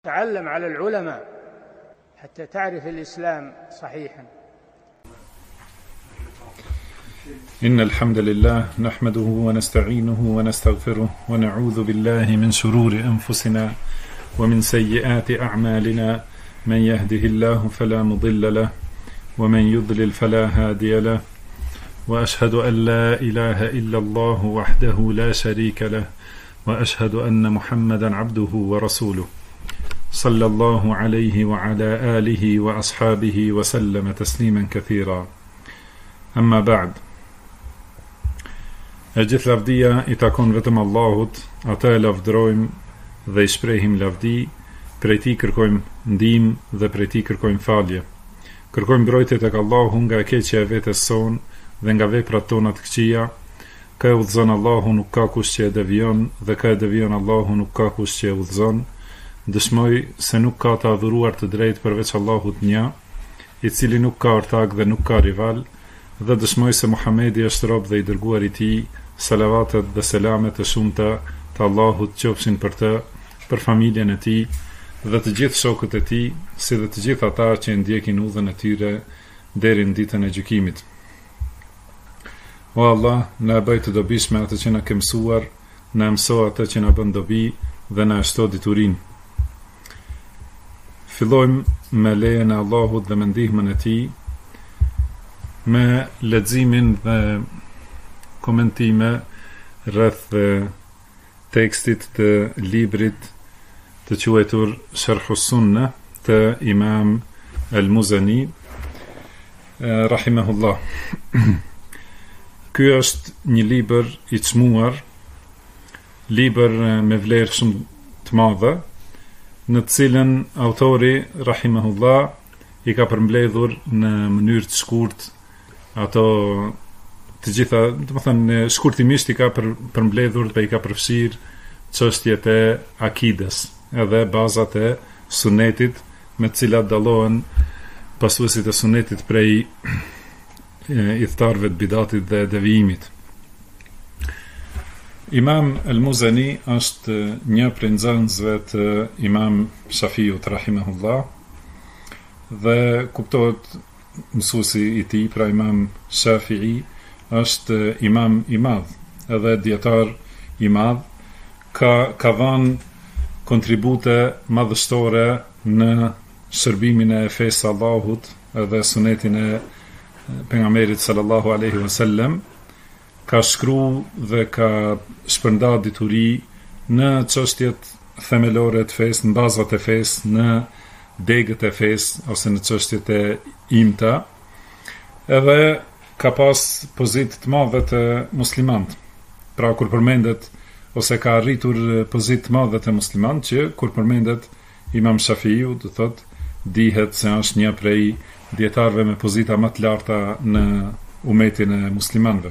تعلم على العلماء حتى تعرف الإسلام صحيحا. إن الحمد لله نحمده ونستعينه ونستغفره ونعوذ بالله من شرور أنفسنا ومن سيئات أعمالنا، من يهده الله فلا مضل له ومن يضلل فلا هادي له، وأشهد أن لا إله إلا الله وحده لا شريك له، وأشهد أن محمدا عبده ورسوله صلى الله عليه وعلى آله وأصحابه وسلم تسليما كثيرا. أما بعد. E gjithë lavdia I takon vetëm Allahut, ata e lavdrojmë dhe I shprehim lavdi, prej Tij kërkojmë ndihmë dhe prej Tij kërkojmë falje. Kërkojmë mbrojtje tek Allahu nga e keqja e vetes sonë dhe nga veprat tona të këqija. Ka e udhëzon Allahu, nuk ka kush që e devion, dhe ka e devion Allahu, nuk ka kush që e udhëzon. Dëshmoj se nuk ka të adhuruar të drejtë përveç Allahut një, I cili nuk ka ortak dhe nuk ka rival, dhe dëshmoj se Muhamedi është rob dhe I dërguar I Tij. Salavatet dhe selamet e shumta të Allahut qofshin për të, për familjen e tij dhe të gjithë shokët e tij, si dhe të gjithë ata që ndjekin udhën e tyre deri në ditën e gjykimit. O Allah, na bëj të dobishme atë që na ke mësuar, na mëso atë që na bën dobi dhe na shto diturinë. Fillojmë me lejen e Allahut dhe me ndihmën e tij, me leximin dhe komentime rreth tekstit të librit të quajtur Sharhus Sunnah të Imam Al-Muzani rahimahullah. Ky është një libër I çmuar, libër me vlerë shumë të madhe, në të cilën autori rahimahullah I ka përmbledhur në mënyrë të shkurtë ato të gjitha, domethënë shkurtimisht I ka përmbledhur dhe I ka përfshirë çështjet e akides, edhe bazat e sunetit me të cilat dallohen pasuesit e sunetit prej idhtarëve të bidatit dhe devijimit. Imam Al-Muzani është një prej nxënësve të Imam Shafiut rahimahullah dhe kuptohet mësuesi I tij, pra Imam Shafi'i është imam I madh, edhe dietar I madh, ka dhënë kontribute madhështore në shërbimin e fesë Allahut edhe sunetin e pejgamberit sallallahu alaihi wasallam. Ka shkruar dhe ka shpërndarë dituri në çështjet themelore të fesë, në bazat e fesë, në degët e fesë ose në çështjet e imta. Edhe ka pas pozitë të madhe të muslimanët. Pra kur përmendet ose ka arritur pozitë të madhe të muslimanët, që kur përmendet Imam Shafiu, do thot, dihet se është një prej dietarëve me pozita më të larta në umetin e muslimanëve.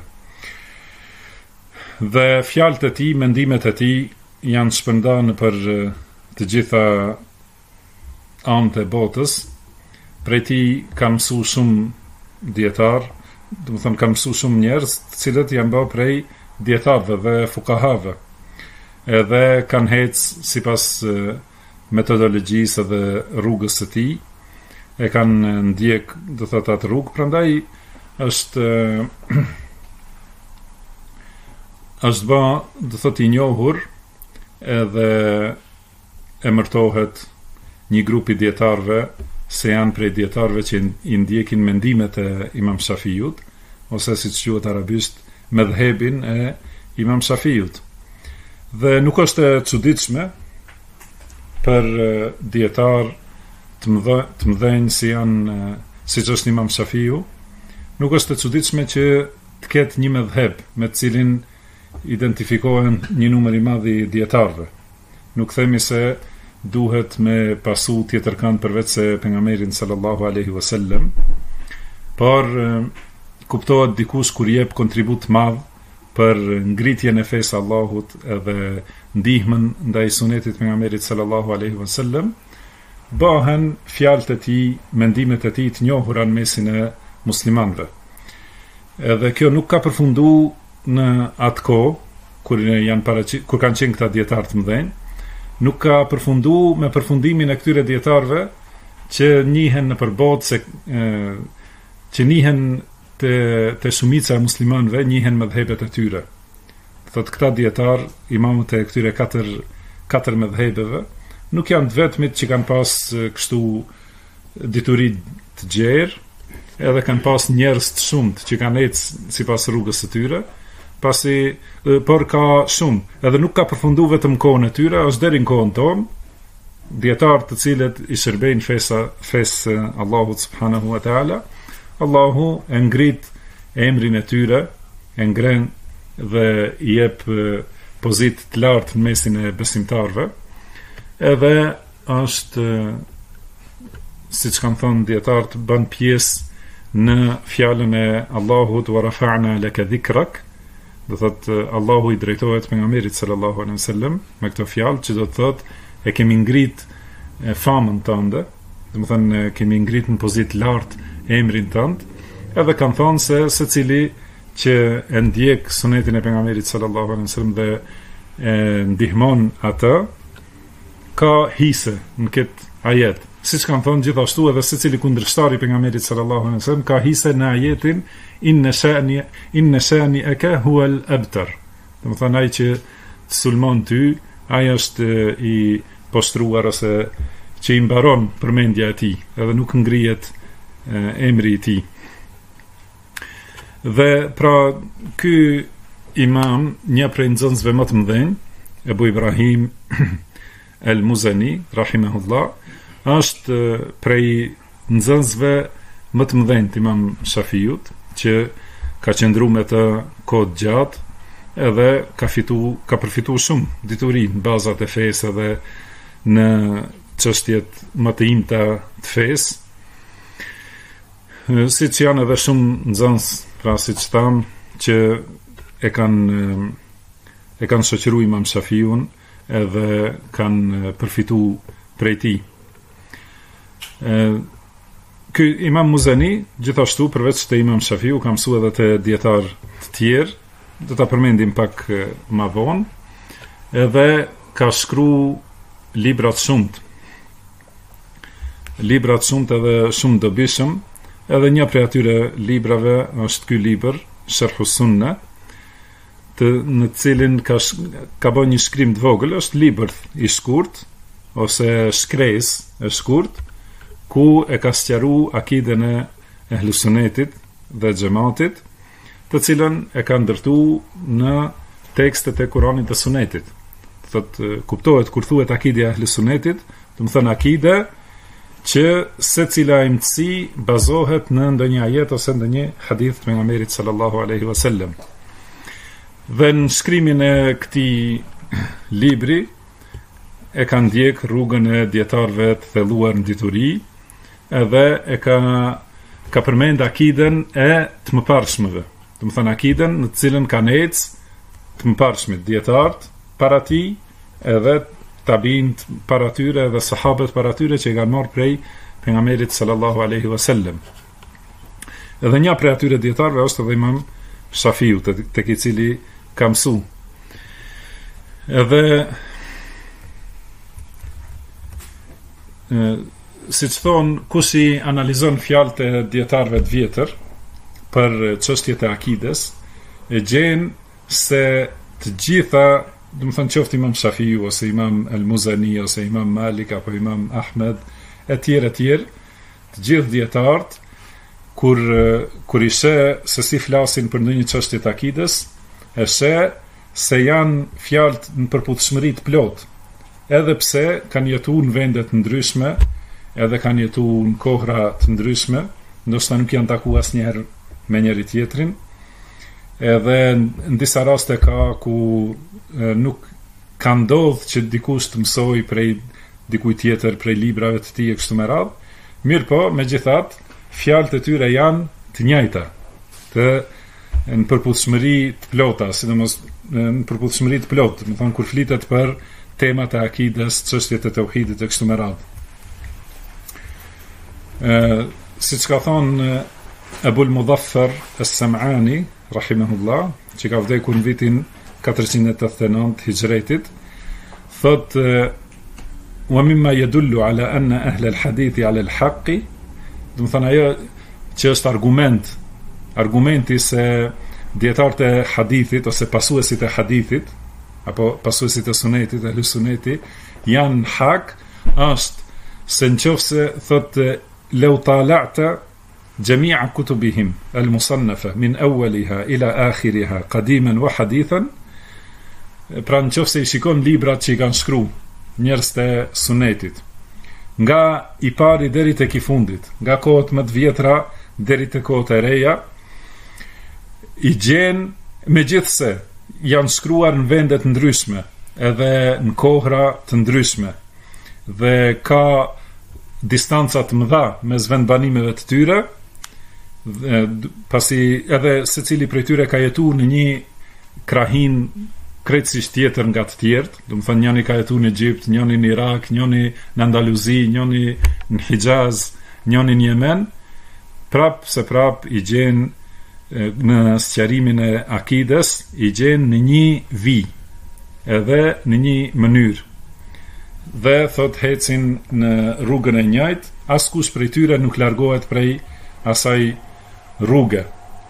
Dhe fjalët e tij, mendimet e tij janë shpërndarë për të gjitha anët e botës. Prej tij kanë mësuar shumë dietarë, do të them kanë mësuar shumë njerëz, të cilët janë bërë prej dietarëve dhe fukahave. Edhe kanë ecë sipas metodologjisë dhe rrugës së tij, e kanë ndjek, do thotë, atë rrugë, prandaj është bë, do thotë, I njohur, edhe emërtohet një grup I dietarëve se janë prej dietarëve që I ndjekin mendimet e Imam Shafiut, ose siç quhet arabisht medhhebin e Imam Shafiut. Dhe nuk është e çuditshme për dietar të mëdhenj si janë, siç është Imam Shafiu, nuk është e çuditshme që të ketë një medhheb me të cilin identifikohen një numër I madh I dietarëve. Nuk themi se duhet me pasu tjetër kënd përveç se pejgamberin sallallahu alaihi wasallam, por kuptohet dikush kur jep kontribut të madh për ngritjen e fesë Allahut edhe ndihmën ndaj sunetit pejgamberit sallallahu alaihi wasallam, bëhen fjalët e tij, mendimet e tij të njohura në mesin e muslimanëve. Edhe kjo nuk ka përfunduar në atë kohë kur kanë qenë këta dietar të mëdhenj, nuk ka përfundu me përfundimin e këtyre dietarëve që njihen në përbot se që njihen të shumica e muslimanëve njihen mëdhëbet e tyre. Thot këta dietar, imamët e këtyre katër mëdhëbeve, nuk janë të vetmit që kanë pas kështu dituri të gjerë, edhe kanë pas njerëz të shumtë që kanë ecë sipas rrugës së tyre, por ka shumë, edhe nuk ka përfundu vetëm kohën e tyre, është deri në kohën tonë, dietarë të cilët i shërbejnë fesë Allahut subhanahu wa taala. Allahu e ngrit emrin e tyre, e ngren dhe i jep pozitë të lartë në mesin e besimtarëve. Edhe është, siç kanë thënë dietarët, bën pjesë në fjalën e Allahut wa rafa'na laka dhikrak, do thotë Allahu i drejtohet pejgamberit sallallahu alaihi wasallam me këtë fjalë, që do të thotë e kemi ngrit famën tënde, do të thënë kemi ngrit në pozitë lart emrin tënd, edhe kanë thënë se secili që e ndjek sunetin e pejgamberit sallallahu alaihi wasallam dhe e ndihmon atë, ka hise në këtë ajet. Siç kanë thënë gjithashtu edhe secili kundërshtar i pejgamberit sallallahu alaihi wasallam ka hise në ajetin inna shani'aka huwa al-abtar. Do të thonë ai që të sulmon ty, ai është i poshtruar ose që i mbaron përmendja e tij, edhe nuk ngrihet emri i tij. Dhe pra ky imam, një prej nxënësve më të mëdhenj, Ebu Ibrahim al-Muzani rahimahullah, është prej nxënësve më të mëdhenj të Imam Shafiut, që ka qëndru me të kohë gjatë, edhe ka përfitu shumë dituri në bazat e fesë edhe në çështjet më të imta të fesë, siç janë edhe shumë nxënës, pra siç thamë, që e kanë shoqëruar Imam Shafiun edhe kanë përfitu prej tij. Ky Imam Muzani, gjithashtu përveç të Imam Shafiu, ka mësuar edhe të dietar të tjerë, do ta përmendim pak më vonë, edhe ka shkruar libra të shumtë. Libra të shumtë edhe shumë dobishëm, edhe një prej atyre librave është ky libër, Sharhus Sunna, në cilin ka bërë një shkrim të vogël, është libër i shkurt ose shkres e shkurt, ku e ka sqaruar akiden e Ehlus Sunnetit dhe Xhamatit, të cilën e ka ndërtuar në tekstet e Kuranit dhe Sunetit. Thotë, kuptohet kur thuhet akide e Ehlus Sunnetit, do të thonë akide që secila imtësi bazohet në ndonjë ajet ose ndonjë hadith të pejgamberit sallallahu alaihi wasallam. Dhe në shkrimin e këtij libri e ka ndjek rrugën e dietarëve të thelluar në dituri, edhe e ka përmend akiden e të mëparshmëve. Do të thënë akiden në të cilën kanë ecë të mëparshmit, dietarët para tij, edhe tabiint para tyre dhe sahabët para tyre që i kanë marrë prej pejgamberit sallallahu alaihi wasallam. Edhe një prej atyre dietarëve është edhe Imam Shafiu, tek i cili ka mësu. Edhe siç thon, kush i analizon fjalët e dietarëve të vjetër për çështjet e akides, e gjen se të gjitha, do të thënë qoftë Imam Shafiu ose Imam al-Muzani ose Imam Malik apo Imam Ahmed e tjerë, të gjithë dietarët kur i sheh se si flasin për ndonjë çështje të akides, e sheh se janë fjalë në përputhshmëri të plotë, edhe pse kanë jetuar në vende të ndryshme, edhe kanë jetuar në kohra të ndryshme, ndoshta nuk janë takuar asnjëherë me njëri tjetrin, edhe në disa raste ka ku nuk ka ndodhur që dikush të mësoj prej dikujt tjetër, prej librave të tij e kështu me radhë. Mirë po, megjithatë, fjalët e tyre janë të njëjta, në përputhshmëri të plota, sidomos në përputhshmëri të plotë, do të thonë kur flitet për temat e akides, çështjet e tauhidit e kështu me radhë. Siç ka thonë Abul Mudhaffar as-Sam'ani rahimahullah, që ka vdekur në vitin 489 hijretit, thotë ومما يدل على أن أهل الحديث على الحق. Do të thënë ajo që është argumenti se dietarët e hadithit ose pasuesit e hadithit apo pasuesit e sunetit, e suneti janë hak, është se nëse thotë لو طالعت جميع كتبهم المصنفة من أولها إلى آخرها قديما وحديثا. Pra nëse i shikon librat që i kanë shkruar njerëz të sunetit, nga i pari deri tek i fundit, nga kohët më të vjetra deri te kohët e reja, i gjen megjithse janë shkruar në vende të ndryshme, edhe në kohra të ndryshme, dhe ka distanca të mëdha mes vendbanimeve të tyre, pasi edhe secili prej tyre ka jetuar në një krahin krejtësisht tjetër nga të tjerët, do të thënë njëri ka jetuar në Egjipt, njëri në Irak, njëri në Andaluzi, njëri në Hijaz, njëri në Yemen, prap i gjen në sqarimin e akides, i gjen në një vijë, edhe në një mënyrë. Dhe thot hecin në rrugën e njëjtë, askush prej tyre nuk largohet prej asaj rruge.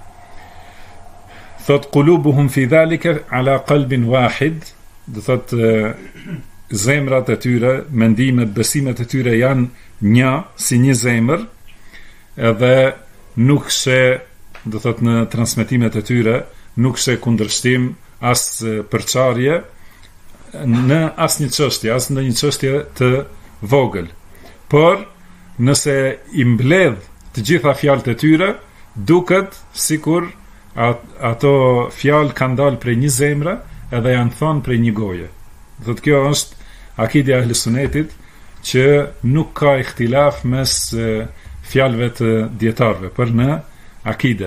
Thot qulubuhum fi dhalika ala qalbin wahid, do thot zemrat e tyre, mendimet, besimet e tyre janë një, si një zemër, edhe nuk she, do thot në transmetimet e tyre, nuk she kundërshtim as përçarje në as një çështje, as në një çështje të vogël. Por nëse i mbledh të gjitha fjalët e tyre, duket sikur ato fjalë kanë dalë prej një zemre edhe janë thënë prej një goje. Dhe kjo është akidja e Ahlusunetit, që nuk ka ihtilaf mes fjalëve të dietarëve për në akide.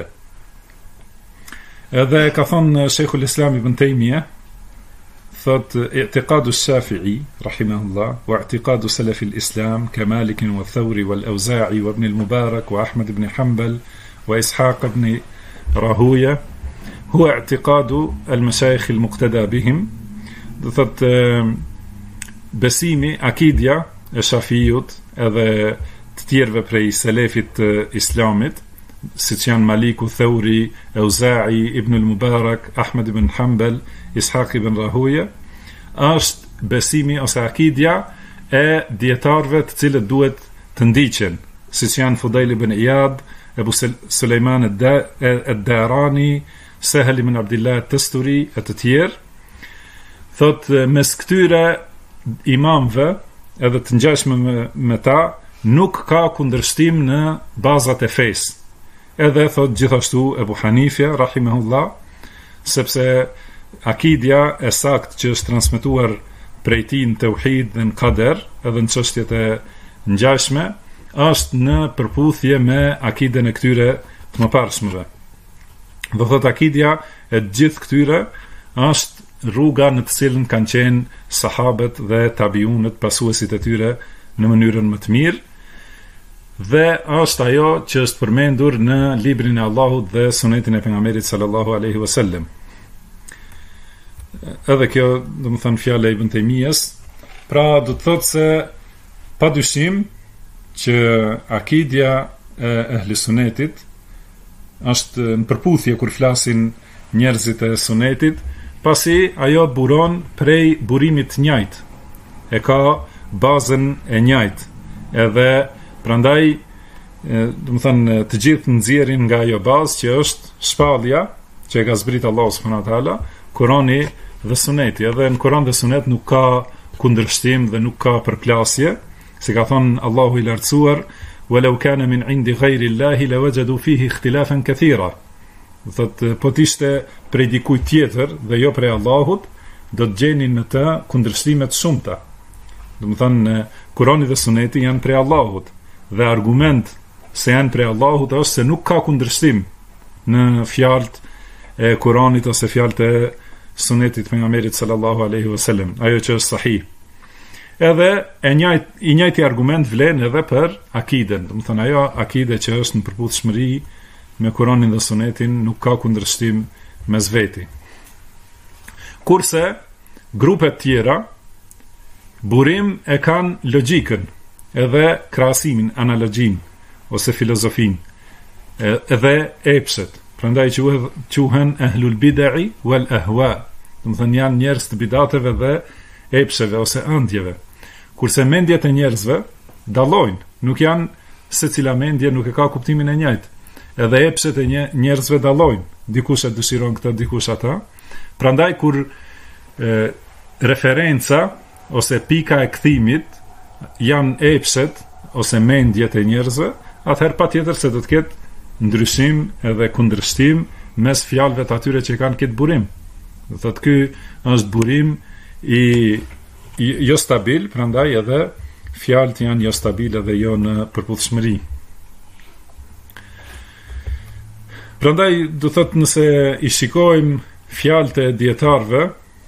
Edhe ka thonë Sheikhul Islam Ibn Taymiyah, thot i'tiqadu Shafi'i rahimahullah wa i'tiqadu salaf al-Islam ka Malik wa Thawri wal Awza'i wa Ibn al-Mubarak wa Ahmad ibn Hanbal wa Ishaq ibn Rahuya هو اعتقاد المشايخ المقتدى بهم. Do thot besimi, akidja e Shafiut edhe të tjerëve prej selefit të Islamit, siç janë Maliku, Thauri, Auza'i, Ibn al-Mubarak, Ahmad ibn Hanbal, Ishaq ibn Rahuya, është besimi ose akidja e dietarëve të cilët duhet të ndiqen, siç janë Fudail ibn Iyad, Ebu Sulejman ad-Darani, Sahel ibn Abdullah at-Tasturi e të tjerë. Thot mes këtyre imamëve edhe të ngjashme me ta nuk ka kundërshtim në bazat e fesë. Edhe thot gjithashtu Ebu Hanifja rahimahullah, sepse akidja e saktë që është transmetuar prej tij në tauhid dhe në qadar, edhe në çështjet e ngjashme, është në përputhje me akiden e këtyre të mëparshmëve. Do thot akidja e gjithë këtyre është rruga në të cilën kanë qenë sahabët dhe tabiunët, pasuesit e tyre në mënyrën më të mirë, dhe është ajo që është përmendur në librin e Allahut dhe sunetin e pejgamberit sallallahu alaihi wasallam. Edhe kjo, do të thënë, fjala e Ibn Taymiyas, pra do të thotë se padyshim që akidja e Ahlusunetit është në përputhje kur flasin njerëzit e sunetit, pasi ajo buron prej burimit të njëjtë, e ka bazën e njëjtë, edhe prandaj do të thënë të gjithë nxjerrin nga ajo bazë që është shpallja që e ka zbrit Allahu subhanahu wa taala, Kurani dhe Suneti. Edhe në Kur'an dhe Sunet nuk ka kundërshtim dhe nuk ka përplasje, si ka thënë Allahu i lartësuar, ولو كان من عند غير الله لوجدوا فيه اختلافا كثيرا. Thot po të ishte prej dikujt tjetër dhe jo prej Allahut, do të gjenin në të kundërshtime të shumta. Do të thënë Kurani dhe Suneti janë prej Allahut, dhe argument se janë prej Allahut është se nuk ka kundërshtim në fjalët e Kuranit ose fjalët e Sunetit pejgamberit sallallahu alaihi wasallam, ajo që është sahih. Edhe i njëjti argument vlen edhe për akiden. Do të thënë ajo akide që është në përputhshmëri me Kuranin dhe Sunetin nuk ka kundërshtim mes veti. Kurse grupet tjera burim e kanë logjikën, edhe krahasimin, analogjin ose filozofin, edhe epshet. Prandaj quhen ahlul bid'i wal ahwa. Do të thënë janë njerëz të bidateve dhe epsheve ose ëndjeve. Kurse mendjet e njerëzve dallojnë, nuk janë secila mendje nuk e ka kuptimin e njëjtë. Edhe epshet e njerëzve dallojnë. Dikush e dëshiron këtë, dikush ata. Prandaj kur referenca ose pika e kthimit janë epshet ose mendjet e njerëzve, atëherë patjetër se do të ketë ndryshim edhe kundërshtim mes fjalëve të atyre që kanë këtë burim. Do thotë ky është burim i jo stabil, prandaj edhe fjalët janë jo stabile dhe jo në përputhshmëri. Prandaj do thotë nëse i shikojmë fjalët e dietarëve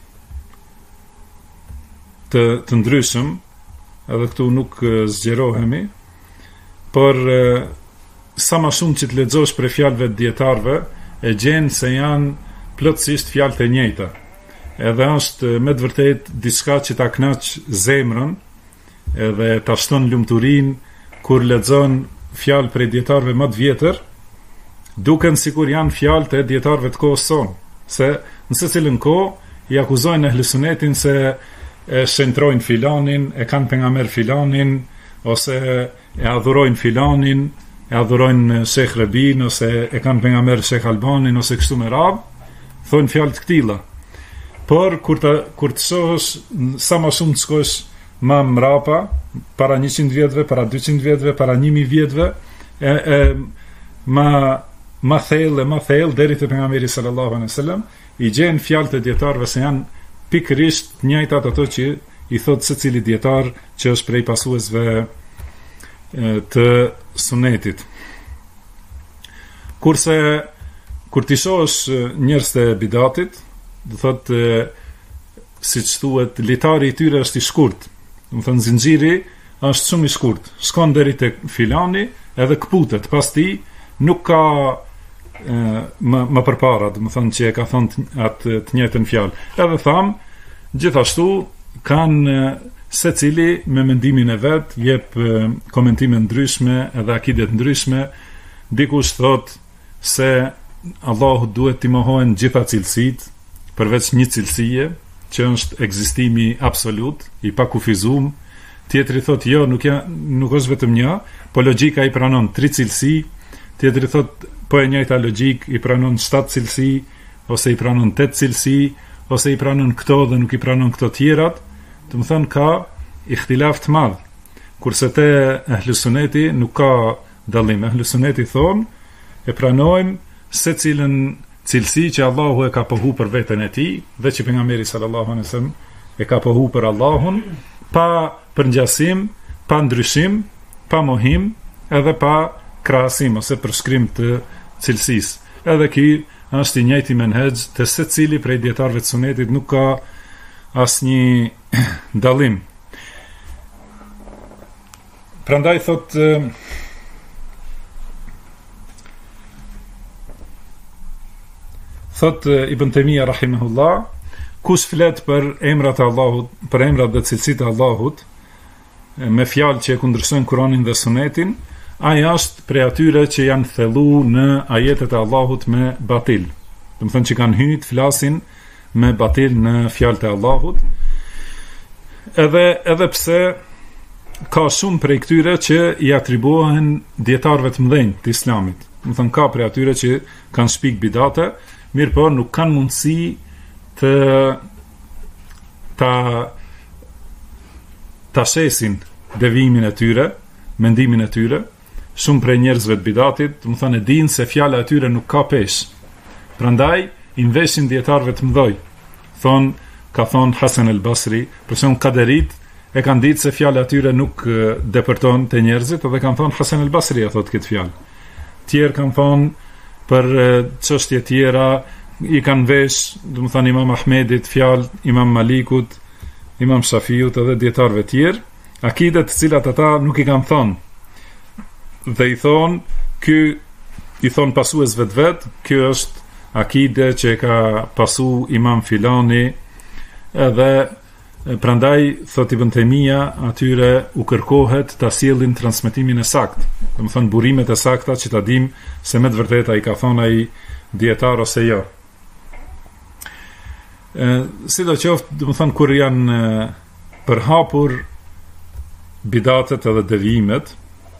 të ndryshëm, edhe këtu nuk zgjerohemi, por sa më shumë që të lexosh për fjalëve të dietarëve, e gjen se janë plotësisht fjalë të njëjta. Edhe është me të vërtetë diçka që ta kënaq zemrën, edhe ta shton lumturinë kur lexon fjalë për dietarëve më të vjetër, duken sikur janë fjalë të dietarëve të kohës sonë, se në secilën kohë i akuzojnë ehlusunetin se e shëntrojnë filanin, e kanë pejgamber filanin, ose e adhurojnë filanin, e adhurojnë Shekh Rebin, ose e kanë pejgamber Shekh Albanin, ose kështu me radhë, thonë fjalë të këtilla. Por kur të shohësh sa më shumë të shkosh më mrapa, para 100 vjetëve, para 200 vjetëve, para 1000 vjetëve, ma thellë deri te pejgamberi sallallahu alaihi wasallam, i gjen fjalët e dietarëve se janë pikërisht njëjtat ato që i thot secili dietar që është prej pasuesve të sunetit. Kurse kur ti shohësh njerëz të bidatit, do thotë siç thuhet, litari i tyre është i shkurt. Do thonë zinxhiri është shumë i shkurt. Shkon deri tek filani edhe kputet, pas ti nuk ka më përpara, do të thonë që e ka thonë atë të njëjtën fjalë. Edhe tham, gjithashtu kanë secili me mendimin e vet, jep komentime ndryshme edhe akide të ndryshme. Dikush thot se Allahu duhet t'i mohohen gjitha cilësitë, përveç një cilësie, që është ekzistimi absolut, i pakufizuar. Tjetri thot jo, nuk është vetëm një, po logjika i pranon 3 cilësi. Tjetri thot po e njëjta logjik i pranon 7 cilësi, ose i pranon 8 cilësi, ose i pranon këto dhe nuk i pranon këto tjerat. Do të thonë ka ihtilaf të madh. Kurse te ehlusuneti nuk ka dallim. Ehlusuneti thonë e pranojmë secilën cilësi që Allahu e ka pohu për veten e tij dhe që pejgamberi sallallahu alaihi wasallam e ka pohu për Allahun, pa përngjasim, pa ndryshim, pa mohim, edhe pa krahasim ose përshkrim të cilësisë. Edhe ky është i njëjti menhexh të secili prej dietarëve të sunetit, nuk ka asnjë dallim. Prandaj thot Ibn Taymija rahimahullah, kush flet për emrat e Allahut, për emrat dhe cilësitë e Allahut, me fjalë që e kundërshtojnë Kur'anin dhe Sunetin, ai është prej atyre që janë thellu në ajetet e Allahut me batil. Do të thonë që kanë hyrë të flasin me batil në fjalët e Allahut. Edhe pse ka shumë prej këtyre që i atribuohen dietarëve të mëdhenj të Islamit. Do të thonë ka prej atyre që kanë shpik bidate, mirë po nuk kanë mundësi ta shesin devimin e tyre, mendimin e tyre. Shumë prej njerëzve të bidatit, do të thonë e dinë se fjala e tyre nuk ka peshë. Prandaj i veshin dietarëve të mëdhoj. Ka thon Hasan al-Basri, për shembull kaderit e kanë ditë se fjala e tyre nuk depërton te njerëzit, edhe kanë thon Hasan al-Basri e thot këtë fjalë. Tjerë kanë thon për çështje tjera, i kanë vesh, do të thonë Imam Ahmedit fjalë, Imam Malikut, Imam Shafiut edhe dietarëve tjerë, akide të cilat ata nuk i kanë thonë. Dhe i thon pasuesve të vet, kjo është akide që ka pasu imam filani, edhe Prandaj thot Ibn Taymija atyre u kërkohet ta sjellin transmetimin e saktë. Domethënë burimet e sakta që ta dim se me të vërtetë ai ka thonë ai dietar ose jo. Sidoqoftë, domethënë kur janë përhapur bidatet edhe devijimet,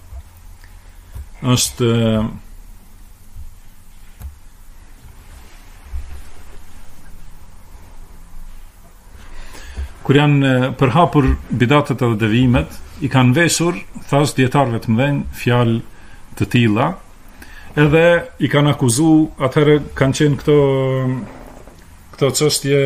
është kur janë përhapur bidatet edhe devijimet, i kanë veshur, thash dietarëve të mëdhenj, fjalë të tilla, edhe i kanë akuzuar, atëherë kanë qenë këto çështje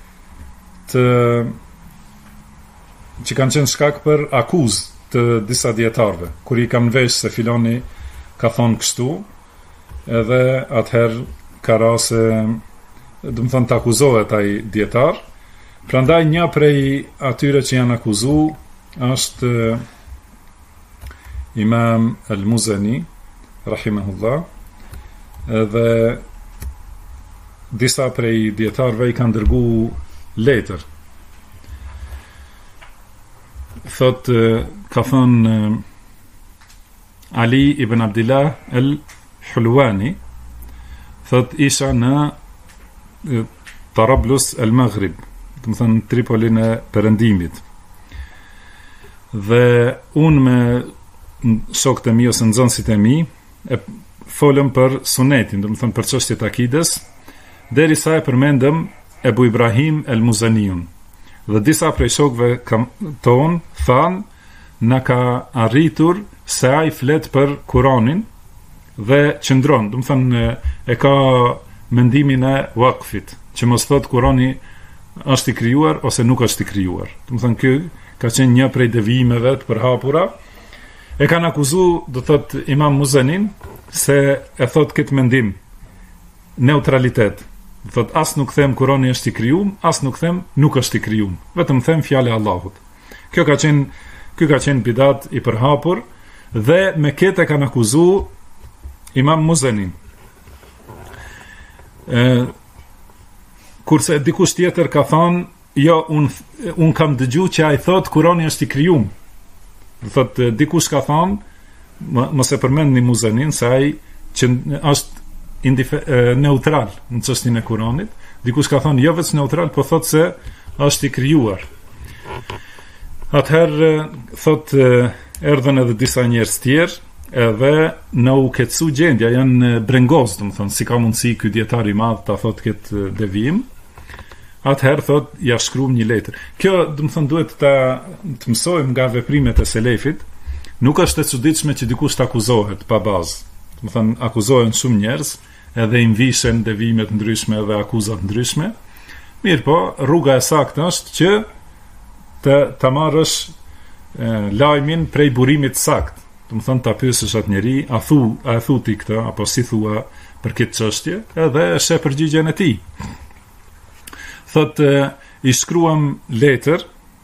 që kanë qenë shkak për akuzë të disa dietarëve, kur i kanë vesh se filoni ka thonë kështu, edhe atëherë ka rase, domethënë të akuzohet ai dietar. Prandaj një prej atyre që janë akuzuar është Imam Al-Muzani, rahimahullah, dhe disa prej dietarëve i kanë dërguar letër. Thot, ka thënë Ali ibn Abdillah al-Hulwani, thot isha në Tarablus al-Maghrib, do të thënë Tripolin e Perëndimit. Dhe unë me shokët e mi ose nxënësit e mi e folëm për sunetin, do të thënë për çështjet e akides, derisa e përmendëm Ebu Ibrahim el-Muzaniun. Dhe disa prej shokëve ton thanë na ka arritur se ai flet për Kur'anin dhe qëndron, do të thënë e ka mendimin e waqfit, që mos thot Kur'ani është i krijuar ose nuk është i krijuar. Do të thënë ky ka qenë një prej devijimeve të përhapura. E kanë akuzuar, do thot Imam Muzanin, se e thot këtë mendim neutralitet. Do thot as nuk them Kurani është i krijuar, as nuk them nuk është i krijuar. Vetëm them fjalë e Allahut. Ky ka qenë bidat i përhapur dhe me këtë e kanë akuzuar Imam Muzanin. Kurse dikush tjetër ka thënë, jo, un kam dëgjuar që ai thot Kurani është i krijuar. Do thot dikush ka thënë, mos e përmendni Muzanin, se ai që është neutral në çështjen e Kuranit. Dikush ka thënë jo vetëm neutral, po thot se është i krijuar. Atëherë thot erdhën edhe disa njerëz tjerë, edhe në u ketsu gjendja, janë brengos, do të thonë, si ka mundësi ky dietar i madh ta thot këtë devijim. Atëherë thot, ja shkruam një letër. Kjo, do të thënë, duhet të mësojmë nga veprimet e selefit. Nuk është e çuditshme që dikush të akuzohet pa bazë. Do të thënë, akuzohen shumë njerëz, edhe i mvishen devijimet ndryshme dhe akuzat ndryshme. Mirë po, rruga e saktë është që të marrësh lajmin prej burimit sakt. Do të thënë, ta pyesësh atë njeri, a e thu ti këtë, apo si thua për këtë çështje, edhe e sheh përgjigjen e tij. Thot, i shkruam letër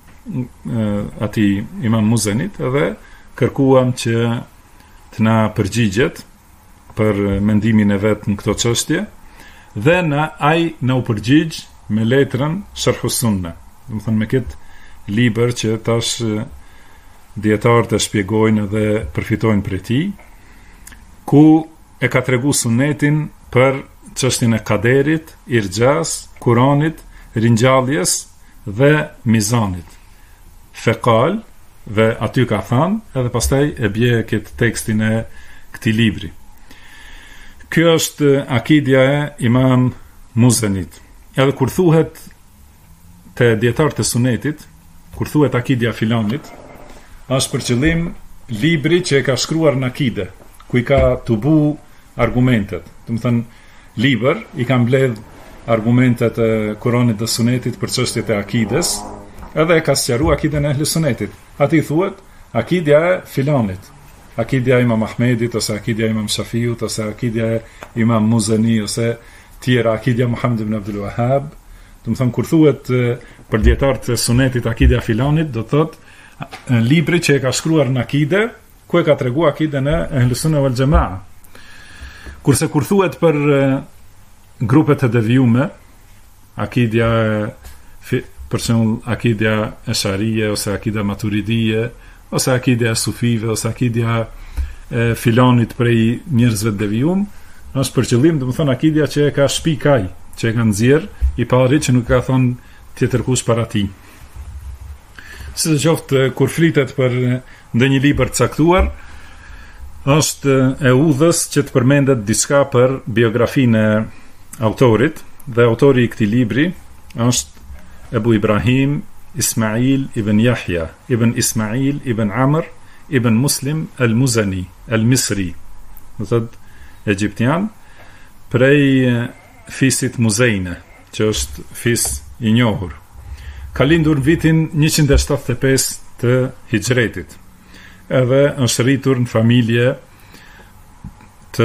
atij Imam Muzanit edhe kërkuam që të na përgjigjet për mendimin e vet në këtë çështje dhe ai na u përgjigj me letrën Sharh Sunna. Do të thënë me këtë libër që tash dietarët e shpjegojnë dhe përfitojnë prej tij, ku e ka treguar sunetin për çështjen e kaderit, irxhas, Kuranit, ringjalljes dhe mizanit. Fekal, dhe aty ka thënë, edhe pastaj e bje këtë tekstin e këtij libri. Kjo është akidja e Imam Muzanit. Edhe kur thuhet te dietarët e sunetit, kur thuhet akidja filanit, është për qëllim libri që e ka shkruar në akide, ku i ka tubu argumentet. Do të thënë, libër i ka mbledh argumentet e Kuranit dhe Sunetit për çështjet e akides, edhe e ka sqaruar akiden e Ehli Sunetit. Ati thuhet akidja e filanit, akidja e Imam Ahmedit, ose akidja e Imam Shafiut, ose akidja e Imam Muzani, ose tjera akidja Muhammed ibn Abdul Wahhab. Do të thënë, kur thuhet për dietarët e Sunetit akidja e filanit, do thotë libri që e ka shkruar në akide, ku e ka treguar akiden e Ehli Sunne wal Jamaa. Kurse kur thuhet për grupet e devijume, akidja për shembull akidja esharije ose akida maturidije ose akidja sufive ose akidja filonit prej njerëzve të devijum, është për qëllim, domethënë akidja që e ka shpi kaj, që e ka nxjerr i pari që nuk ka thonë tjetër kush para tij. Sidoqoftë kur flitet për ndonjë libër të caktuar, është e udhës që të përmendet diçka për biografinë e autorit, dhe autori i këtij libri është Ebu Ibrahim Ismail ibn Yahya ibn Ismail ibn Amr ibn Muslim al-Muzani al-Misri, do thotë egjiptian, prej fisit Muzejne, që është fis i njohur. Ka lindur vitin 175 të Hijretit, edhe është rritur në familje të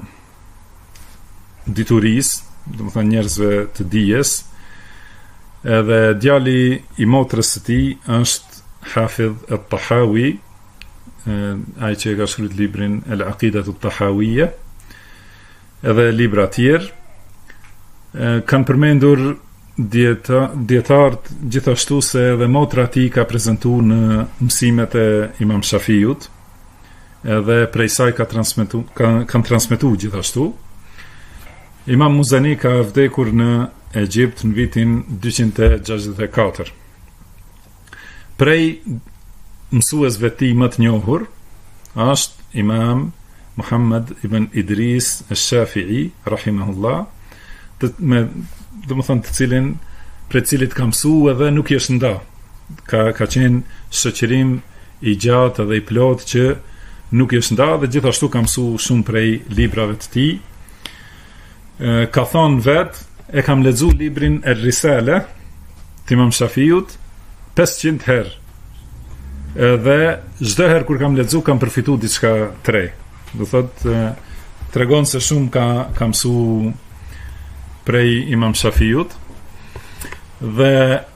diturisë, domethënë njerëzve të dijes, edhe djali i motrës së tij është Hafidh at-Tahawi, ai që ka shkruar librin Al-Aqidatu at-Tahawiyya, edhe libra tjerë. Kanë përmendur dietarët gjithashtu se edhe motra e tij ka prezantuar në mësimet e Imam Shafiut, edhe prej saj kanë transmetuar gjithashtu. Imam Muzani ka vdekur në Egjipt në vitin 264. Prej mësuesve të tij më të njohur është Imam Muhammad ibn Idris al-Shafi'i rahimahullah, domethënë të cilin për cilit ka mësuar edhe nuk i është nda. Ka qenë shoqërim i gjatë dhe i plot që nuk i është nda, dhe gjithashtu ka mësuar shumë prej librave të tij. Ka thonë vetë, e kam lexuar librin Er-Risale të Imam Shafiut 500 herë. Dhe çdo herë kur kam lexuar kam përfituar diçka të re. Do thotë tregon se shumë ka mësuar prej Imam Shafiut, dhe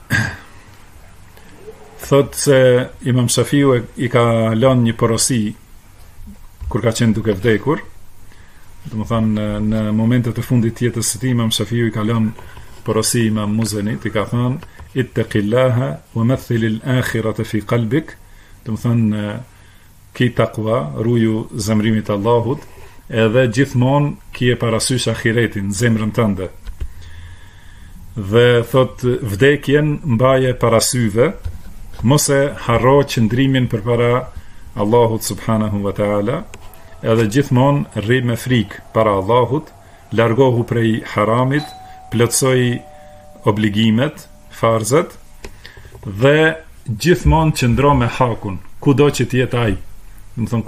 thotë se Imam Shafiu i ka lënë një porosi kur ka qenë duke vdekur. Domethënë në momentet e fundit të jetës së tij Imam Shafiu i ka lënë porosi Imam Muzanit, i ka thënë ittaqillaha wa mathil al-akhirata fi qalbik, domethënë ki takwa, ruju zemrimit Allahut, edhe gjithmonë ki e parasysh ahiretin në zemrën tënde. Dhe thot vdekjen mbaje parasyve, mos e harro qëndrimin përpara Allahut subhanahu wa taala, edhe gjithmonë rri me frikë para Allahut, largohu prej haramit, plotësoj obligimet, farzet, dhe gjithmonë qëndro me hakun, kudo që të jetë ai. Do të thonë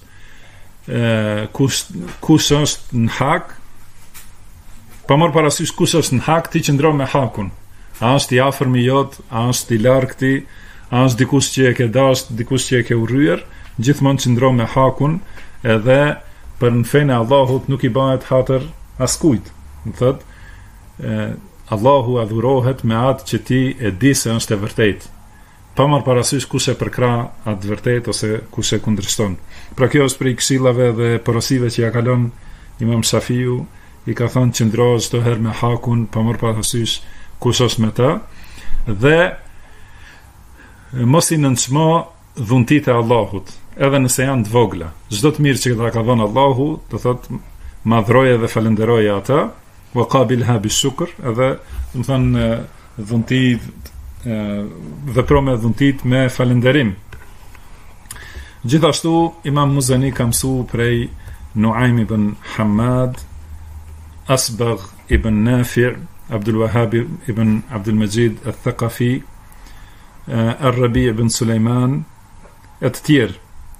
kush është në hak, pa marr parasysh kush është në hak, ti qëndro me hakun. A është i afërmi jot, a është i largti, a është dikush që e ke dashur, dikush që e ke urryer, gjithmonë qëndro me hakun, edhe për në fenë e Allahut nuk i bëhet hatër askujt. Do thotë Allahu adhurohet me atë që ti e di se është e vërtetë, pa marr parasysh kush e përkra atë vërtet ose kush e kundërshton. Pra kjo është prej këshillave dhe porosive që ja ka lënë Imam Shafiu, i ka thënë qëndro çdo herë me hakun, pa marr parasysh kush është me të, dhe mos i nënçmo dhuntit e Allahut, edhe nëse janë të vogla. Çdo të mirë që ta ka dhënë Allahu, do thotë madhroje dhe falenderoje atë, wa qabilha bishukr, edhe do të thonë dhuntit, vepro me dhuntit me falenderim. Gjithashtu Imam Muzani ka mësuar prej Nuaim ibn Hamad, Asbagh ibn Nafi', Abdul Wahhab ibn Abdul Majid al-Thaqafi, Ar-Rabi' ibn Sulejman, e të tjerë.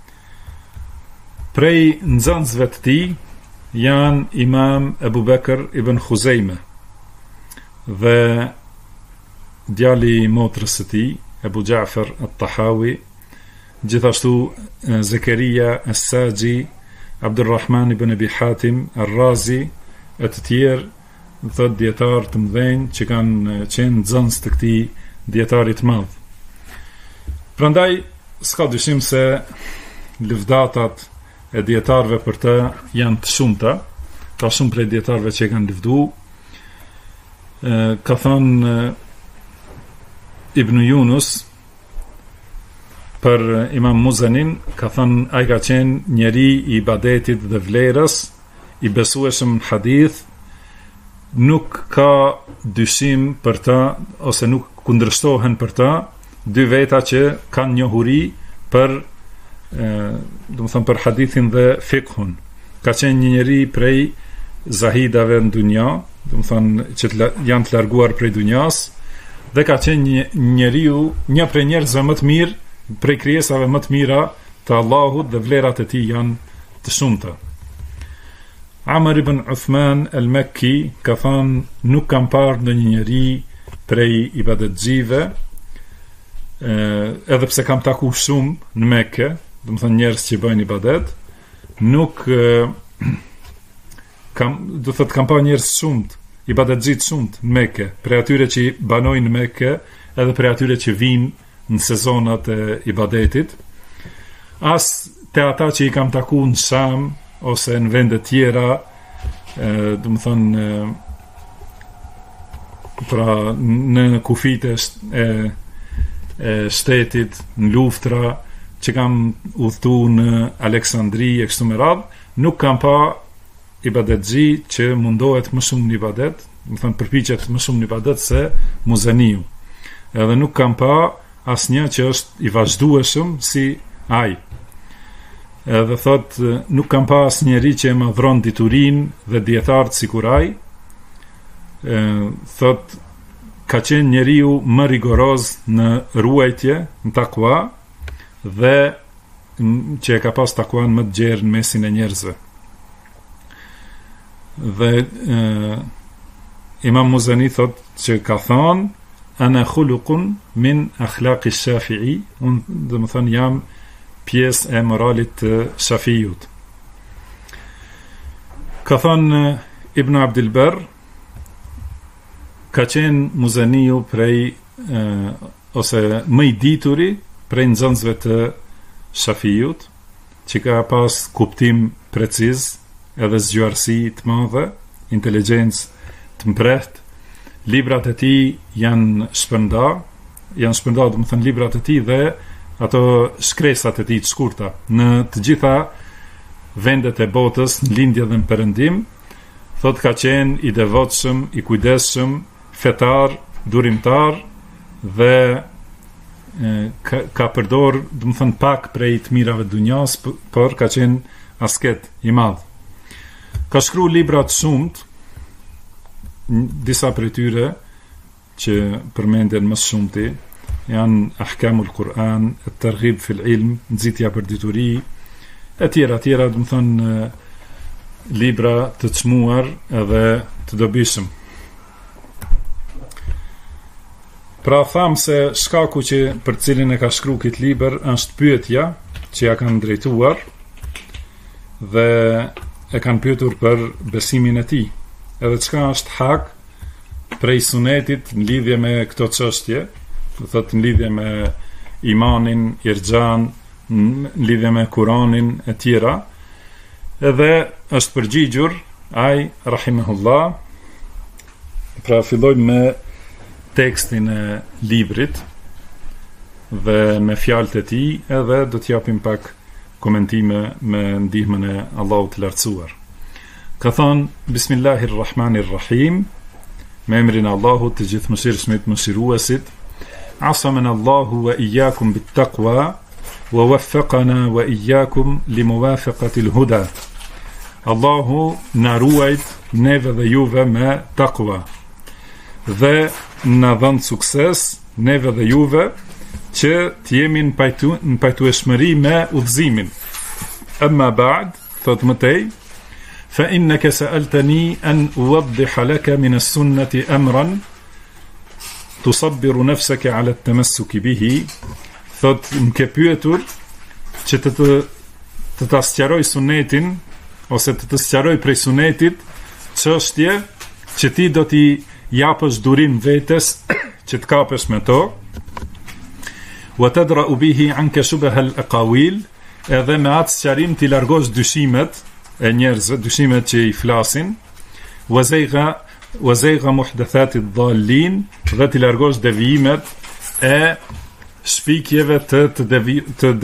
Prej nxënësve të tij janë Imam Ebu Bekr ibn Khuzejme, dhe djali i motrës së tij, Ebu Ja'far at-Tahawi, gjithashtu Zakaria as-Saji, Abdurrahman ibn Abi Hatim ar-Razi, e të tjerë, thotë dietar të mëdhenj që kanë qenë nxënës të këtij dietari të madh. Prandaj s'ka dyshim se lëvdatat e dietarëve për të janë të shumta, ka shumë prej dietarëve që kanë lëvdu. Ka thënë Ibn Yunus për Imam Muzanin, ka thënë ai ka qenë njeri i ibadetit dhe vlerës, i besueshëm në hadith, nuk ka dyshim për ta, ose nuk kundërshtohen për ta, dy veta që kanë njohuri për, për hadithin dhe fikhun. Ka qenë një njeri prej zahidave në dunja, që janë të larguar prej dunjas, dhe ka qenë një prej njerëzve më të mirë, prej krijesave më të mira të Allahut, dhe vlerat e tij janë të shumta. Amr ibn Uthman al-Makki ka thënë, nuk kam parë ndonjë njeri prej ibadetxhive, edhe pse kam taku shumë në Mekë, njerëz që bëjnë ibadet, nuk kam parë njerëz shumë, ibadetxhit shumë në Mekë, prej atyre që banojnë në Mekë, edhe prej atyre që vinë në sezonat e ibadetit, as te ata që i kam taku në Sham ose në vende tjera, pra në kufite e shtetit, në luftra që kam udhëtu në Aleksandri e kështu me radhë, nuk kam pa ibadetxhi që mundohet më shumë në ibadet, përpiqet më shumë në ibadet se Muzaniu. Edhe nuk kam pa asnjë që është i vazhdueshëm si ai. Edhe thot, nuk kam pa asnjëri që e madhron diturinë dhe dietarët sikur ai. Thot, ka qenë njeriu më rigoroz në ruajtje, në takwa, dhe që e ka pas takuan më të gjerë në mesin e njerëzve. Dhe Imam Muzani thot që ka thonë, ana khuluqun min akhlaqi Shafi'i, unë dhe më thonë jam pjesë e moralit të Shafiut. Ka thonë Ibn Abdul Barr, ka qenë Muzaniu prej ose më i dituri prej nxënësve të Shafiut, që ka pas kuptim preciz edhe zgjuarsi të madhe, inteligjencë të mprehtë. Librat e tij janë shpërnda, do të thënë librat e tij dhe ato shkresat e tij të shkurta në të gjitha vendet e botës, në lindje dhe në perëndim. Thot, ka qenë i devotshëm, i kujdesshëm, fetar, durimtar dhe ka përdor, do të thënë pak prej të mirave të dunjas, por ka qenë asket i madh. Ka shkruar libra të shumt, disa prej tyre që përmenden më shumti janë Ahkamul Kur'an, At-Targhib fil Ilm, nxitja për dituri, e tjera, do të thënë libra të çmuar edhe të dobishëm. Pra tham se shkaku që për cilin e ka shkruar këtë libër është pyetja që ja kanë drejtuar dhe e kanë pyetur për besimin e tij. Edhe çka është hak prej sunetit në lidhje me këto çështje, do thotë në lidhje me imanin, irxhan, në lidhje me Kur'anin e tjera. Edhe është përgjigjur ai rahimahullah. Pra fillojmë me tekstin e librit dhe me fjalët e tij, edhe do t'japim pak komentime me ndihmën e Allahut të lartësuar. Ka thonë, Bismillahirrahmanirrahim, me emrin Allahut të gjithëmëshirshmit mëshiruesit, asamen Allahu wa iyyakum bit taqwa, wa waffaqana wa iyyakum li muwafaqatil huda. Allahu na ruajt neve dhe juve me taqwa, dhe na dhën sukses neve dhe juve që t'jemi në pajtueshmëri me udhëzimin. Amma ba'd, thot mëtej, فإنك سألتني أن أوضح لك من السنة أمرا تصبر نفسك على التمسك به. Thot, më ke pyetur që të ta sqaroj sunetin ose të sqaroj prej sunetit çështje që ti do t'i japësh durim vetes që të kapesh me to. Wa tadra'u bihi anka shubha al-aqawil, edhe me atë sqarim ti largosh dyshimet e njerëzve, dyshimet që i flasin, wa zayga muhdathat ad-dallin, dhe ti largosh devijimet e shpikjeve të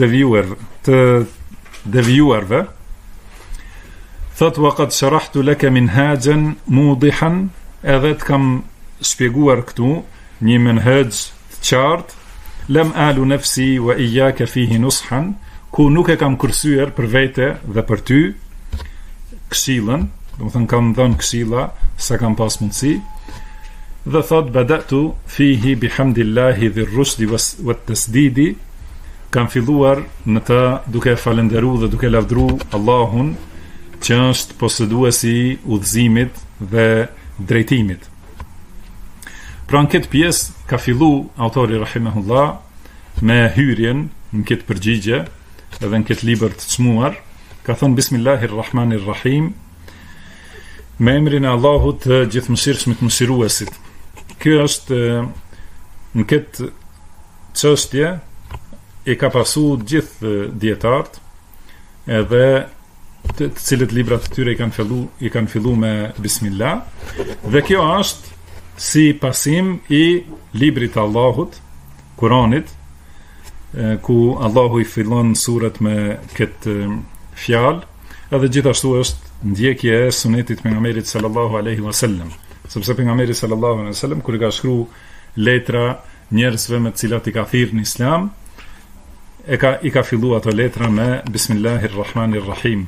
devijuarve. Thot waqad sharahtu laka minhajan mudihan, edhe të kam shpjeguar këtu një menhaj të qartë, lam alu nafsi wa iyyaka fihi nushan, ku nuk e kam kursyer për vete dhe për ty këshillën, do të thënë kam dhënë këshilla sa kam pas mundësi. Dhe thot badatu fihi bihamdillahi dhir rushdi wat tasdidi, kam filluar në të duke falendëruar dhe duke lavdëruar Allahun që është posëduesi i udhëzimit dhe drejtimit. Pra në këtë pjesë ka fillu autori rahimahullah me hyrjen në këtë përgjigje edhe në këtë libër të çmuar, ka thënë Bismillahirrahmanirrahim, me emrin e Allahut të gjithëmëshirshmit mëshiruesit. Kjo është në këtë çështje e ka pasu gjithë dietarët, edhe të cilët librat të tyre i kanë fillu me Bismillah, dhe kjo është si pasim i librit të Allahut, Kuranit, ku Allahu i fillon surat me këtë fjalë, edhe gjithashtu është ndjekje e sunetit pejgamberit sallallahu alaihi wasallam, sepse pejgamberi sallallahu alaihi wasallam kur i ka shkruar letra njerëzve me të cilat i ka thirrur në Islam, i ka filluar ato letra me Bismillahirrahmanirrahim.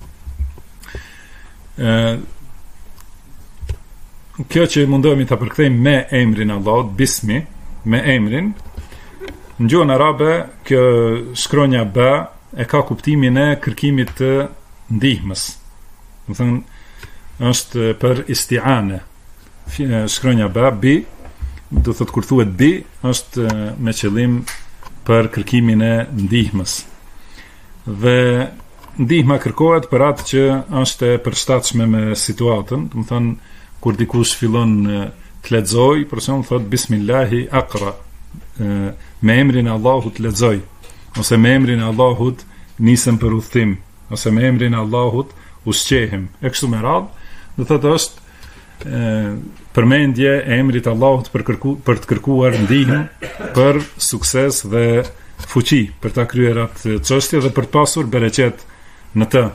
Kjo që mundohemi ta përkthejmë me emrin Allahut, bismi, me emrin, në gjuhën arabe kjo shkronja ba e ka kuptimin e kërkimit të ndihmës. Do thënë është për isti'ane. Shkronja ba, bi, do thot kur thuhet bi, është me qëllim për kërkimin e ndihmës. Dhe ndihma kërkohet për atë që është e përshtatshme me situatën, do thënë kur dikush fillon të lexoj, për shembull thot Bismillahi aqra, me emrin e Allahut lexoj, ose me emrin e Allahut nisem për udhtim, ose me emrin e Allahut ushqehem, e kështu me radhë, do thotë është përmendje e emrit Allahut për të kërkuar ndihmë për sukses dhe fuqi për ta kryer atë çështje dhe për të pasur bereqet në të.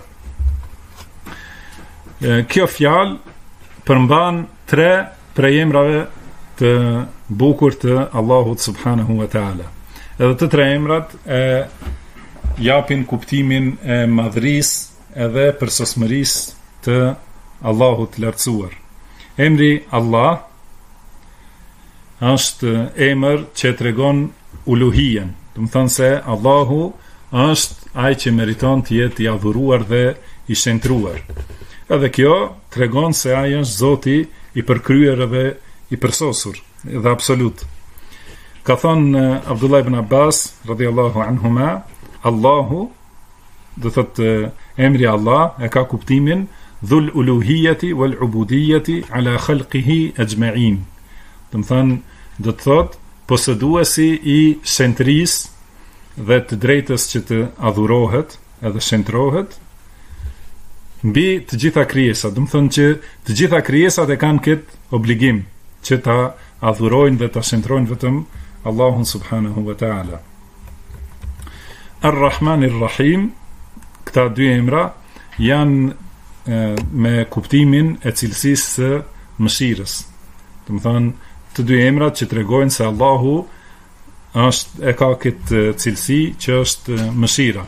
Kjo fjalë përmban 3 prej emrave të bukur të Allahut subhanahu wa taala. Edhe të 3 emrat e japin kuptimin e madhërisë edhe përsosmërisë të Allahut lartësuar. Emri Allah është emër që tregon uluhien, do të thonë se Allahu është ai që meriton të jetë i adhuruar dhe i shenjtruar. Edhe kjo tregon se ai është Zoti i përkryer dhe i përsosur dhe absolut. Ka thënë Abdullah ibn Abbas radhiyallahu anhuma, Allahu, do thotë emri Allah e ka kuptimin dhul uluhiyati wal ubudiyati ala khalqihi ajma'in. Do të thonë, do të thotë posëduesi i shenjtërisë dhe të drejtës që të adhurohet edhe shenjtrohet mbi të gjitha krijesat. Do të thonë që të gjitha krijesat e kanë këtë obligim që ta adhurojnë dhe ta shenjtrojnë vetëm Allahun subhanahu wa ta'ala. Ar-Rahmanir-Rahim, këta 2 emra janë me kuptimin e cilësisë së mëshirës. Do të thonë, të 2 emrat që tregojnë se Allahu e ka këtë cilësi që është mëshira.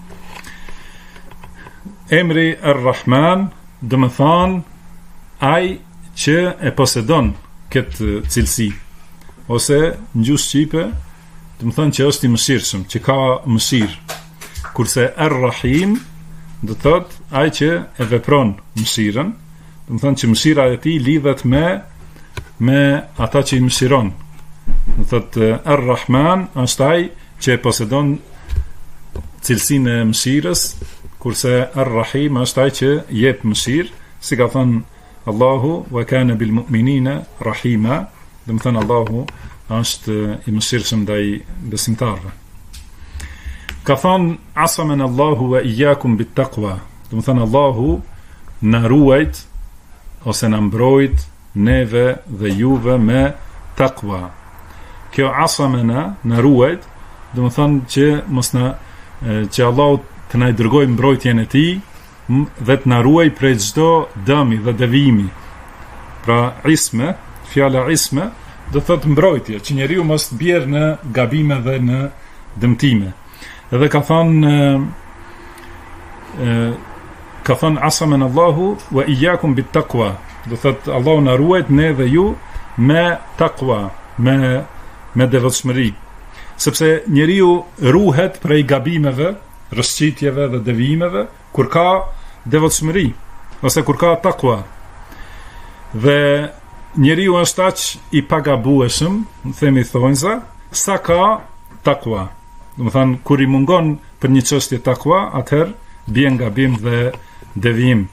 Emri Ar-Rahman do të thonë ai që e posedon këtë cilësi, ose në gjuhë shqipe do të thonë që është i mëshirshëm, që ka mëshirë. Kurse Ar-Rahim do thot ai që e vepron mëshirën, do të thonë që mëshira e tij lidhet me ata që i mëshiron. Do thot Ar-Rahman është ai që e posedon cilësinë e mëshirës, kurse Ar-Rahim është ai që jep mëshirë, si ka thënë Allahu wa kana bil mu'minina rahima, do të thonë Allahu është i mëshirshëm ndaj besimtarëve. Ka thonë asamen Allahu wa iyyakum bit taqwa, do të thonë Allahu na ruajt ose na mbrojt neve dhe juve me taqwa. kjo asamena në ruajt, do më thënë që mos na që Allah të na i dërgoj mbrojtjen e tij dhe të na ruaj prej çdo dëmi dhe devijimi. Pra isme, fjala isme do thotë mbrojtje, që njeriu mos të bjerë në gabime dhe në dëmtime. Edhe ka thënë asamen Allahu wa iyyakum bit taqwa. Do thotë Allahu na ruajt ne dhe ju me taqwa, me devotshmëri. Sepse njeriu ruhet prej gabimeve, rrëshqitjeve dhe devijimeve kur ka devotshmëri ose kur ka taqwa. Dhe njeriu është aq i pagabueshëm, themi thonjza, sa ka taqwa. Do të thënë kur i mungon për një çështje taqwa, atëherë bjen gabim dhe devijim.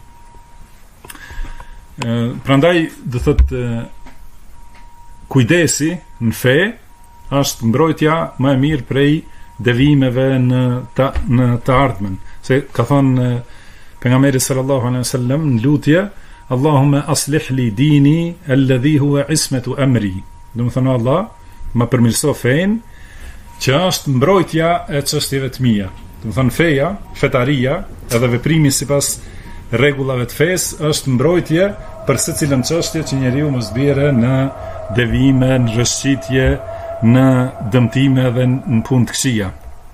Prandaj do thotë kujdesi në fe është mbrojtja më e mirë prej devijimeve në të ardhmen. Se ka thënë pejgamberi sallallahu alaihi wasallam në lutje, Allahumma aslih li dini alladhi huwa ismatu amri. Do të thonë Allah, më përmirëso fen që është mbrojtja e çështjeve të mia. Do të thonë feja, fetaria, edhe veprimi sipas rregullave të fesë është mbrojtje për secilën çështje që njeriu mos bjerë në devijime, në rrëshqitje, në dëmtime dhe në punë të këqija.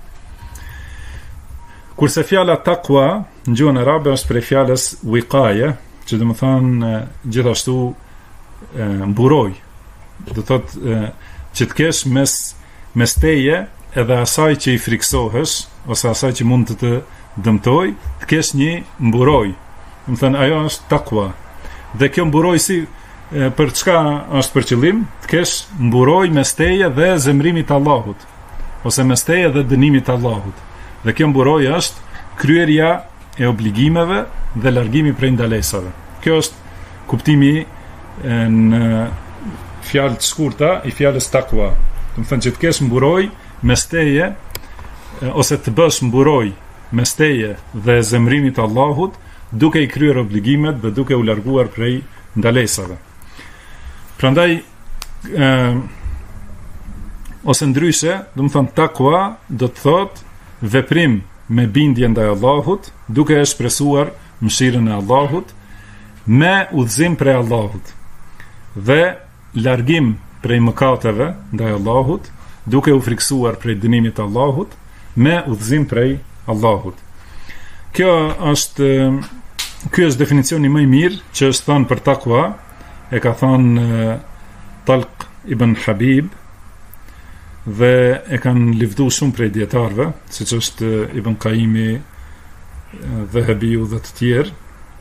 Kurse fjala taqwa në gjuhën arabe është prej fjalës wiqaye, që do të thonë gjithashtu mburoj. Do thotë që të kesh mes teje edhe asaj që i friksohesh ose asaj që mund të dëmtoj, të kesh një mburoj. Do të thonë ajo është taqwa. Dhe kjo mburoj si për çka është për qëllim? Të kesh mburoj mes teje dhe zemrimit të Allahut, ose mes teje dhe dënimit të Allahut. Dhe kjo mburoj është kryerja e obligimeve dhe largimi prej ndalesave. Kjo është kuptimi në fjalë të shkurta i fjalës taqwa. Do të thënë që të kesh mburoj mes teje ose të bësh mburoj mes teje dhe zemrimit të Allahut, duke i kryer obligimet dhe duke u larguar prej ndalesave. Prandaj ose ndryshe, do të thonë taqwa do të thotë veprim me bindje ndaj Allahut, duke e shpresuar mëshirën e Allahut, me udhëzim prej Allahut dhe largim prej mëkateve ndaj Allahut, duke u friksuar prej dënimit të Allahut, me udhëzim prej Allahut. Ky është definicioni më i mirë që është thënë për taqwa, e ka thënë Talq ibn Habib, dhe e kanë livdu shumë prej dietarëve, siç është Ibn Qayyimi, Dhahabiu dhe të tjerë.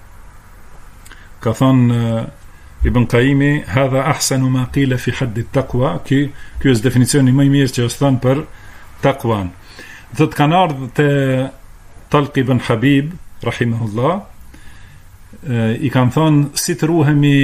Ka thënë Ibn Qayyimi, hadha ahsanu ma qila fi hadd at-taqwa, ky është definicioni më i mirë që është thënë për taqwan. Dhe të kanë ardhur te Talq ibn Habib rahimahullah, i kanë thënë si të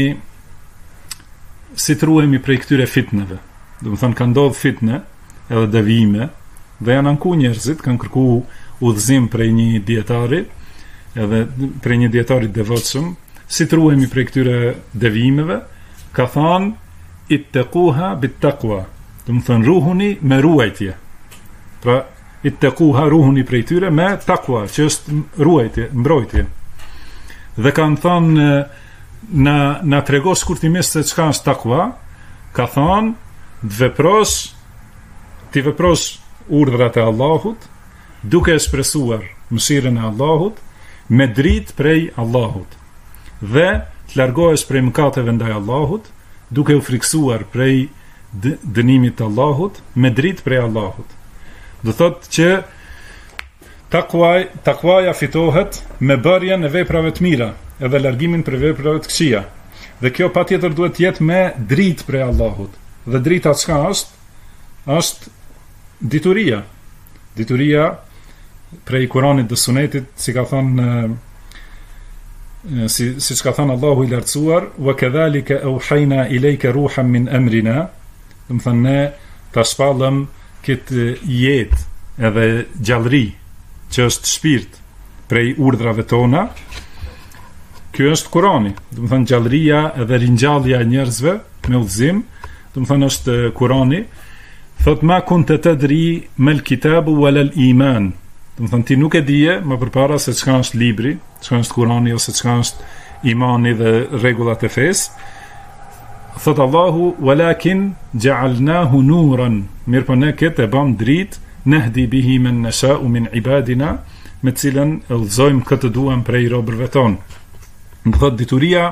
ruhemi prej këtyre fitneve. Do të thonë kanë ndodhur fitne edhe devijime dhe janë anku njerëzit, kanë kërku udhëzim prej një dietari, edhe prej një dietari devotshëm, si të ruhemi prej këtyre devijimeve, ka thënë ittaquha bit-taqwa. Do të thonë ruhuni me ruajtje. Pra ittaquha, ruhuni prej tyre me taqwa, që është ruajtje, mbrojtje. Dhe kanë thënë na tregosh kurtimisht se çka është taqwa, ka thënë ti veprosh urdhrat e Allahut, duke shpresuar mëshirën e Allahut, me dritë prej Allahut, dhe të largohesh prej mëkateve ndaj Allahut, duke u friksuar prej dënimit të Allahut, me dritë prej Allahut. Do thotë që takwaja fitohet me bërjen e veprave të mira, edhe largimin prej veprave të këqija. Dhe kjo patjetër duhet të jetë me dritë prej Allahut. Dhe drita çka është? Është dituria. Dituria prej Kuranit dhe Sunetit, si ka thënë siç ka thënë Allahu i lartësuar, wa kadhalika awhayna ilayka ruhan min amrina. Do të thënë ne ta shpallëm këtë jetë edhe gjallëri që është shpirt prej urdhrave tona. Ky është Kurani. Do të thënë gjallëria edhe ringjallja e njerëzve me udhëzim, do të thënë është Kurani, thot ma kunta tadri mal kitabu wala al iman. Do të thonë ti nuk e dije më përpara se çka është libri, çka është Kurani ose çka është imani dhe rregullat e fesë. Thot Allahu walakin ja'alnahu nuran, mirë po ne këtë e bëm dritë, nahdi bihi man nasha'u min ibadina, me cilën e udhëzojmë këtë duam prej robërve tonë. Më thot dituria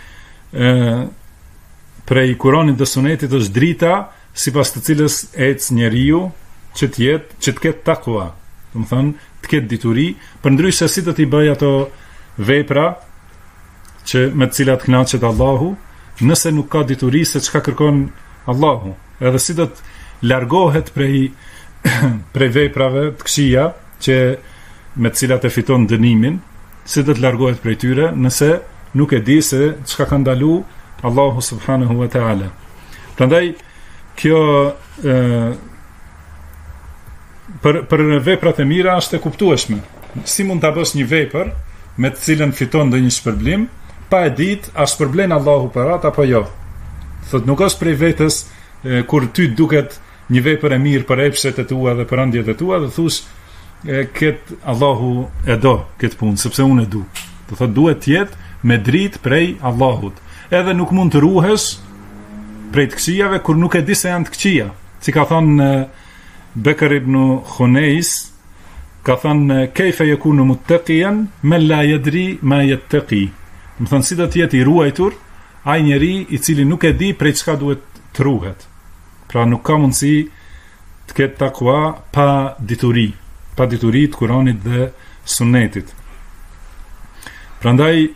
prej Kuranit dhe Sunetit është drita sipas të cilës ec njeriu që të ketë takwa, do të thonë të ketë dituri, përndryshe si do t'i bëj ato vepra që me të cilat kënaqet Allahu, nëse nuk ka dituri se çka kërkon Allahu, edhe si do të largohet prej veprave të këqija që me të cilat e fiton dënimin, si do të largohet prej tyre nëse nuk e di se çka ka ndalu Allahu subhanahu wa ta'ala. Prandaj kjo për veprat e mira është e kuptueshme. Si mund ta bësh një vepër me të cilën fiton ndonjë shpërblim, pa e ditë a shpërblen Allahu për atë apo jo. Thot nuk është prej vetës kur ty duket një vepër e mirë për epshet e tua dhe për ëndjet e tua dhe thush këtë Allahu e do këtë punë sepse unë e du. Do thot duhet të jetë me dritë prej Allahut. Edhe nuk mund të ruhesh prej të këqijave kur nuk e di se janë të këqija. Si ka thënë Bekr ibn Khunais, ka thënë kejfe yakunu muttaqiyan man la yadri ma yattaqi. Më thënë si do të jetë i ruajtur ai njeri i cili nuk e di prej çka duhet të ruhet. Pra nuk ka mundësi të ketë takwa pa dituri të Kuranit dhe Sunnetit. Prandaj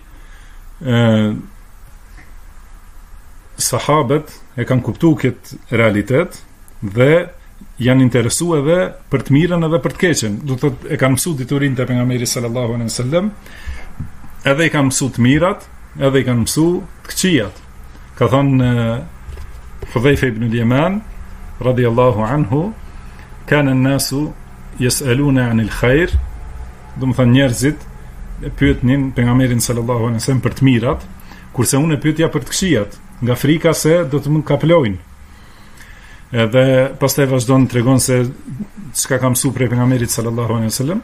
sahabët e kanë kuptuar këtë realitet dhe janë interesuar edhe për të mirën edhe për të keqen. Do të thotë e kanë mësuar diturinë te pejgamberi sallallahu alaihi wasallam, edhe i kanë mësuar të mirat, edhe i kanë mësuar të këqijat. Ka thënë Hudhayfa ibn al-Yaman radiyallahu anhu, kana an-nasu yas'aluna 'anil khair, do të thonë njerëzit e pyetnin pejgamberin sallallahu alaihi wasallam për të mirat, kurse unë e pyetja për të këqijat, nga frika se do të më kaplojnë. Edhe pastaj vazhdon të tregon se çka ka mësuar prej pejgamberit sallallahu alaihi wasallam.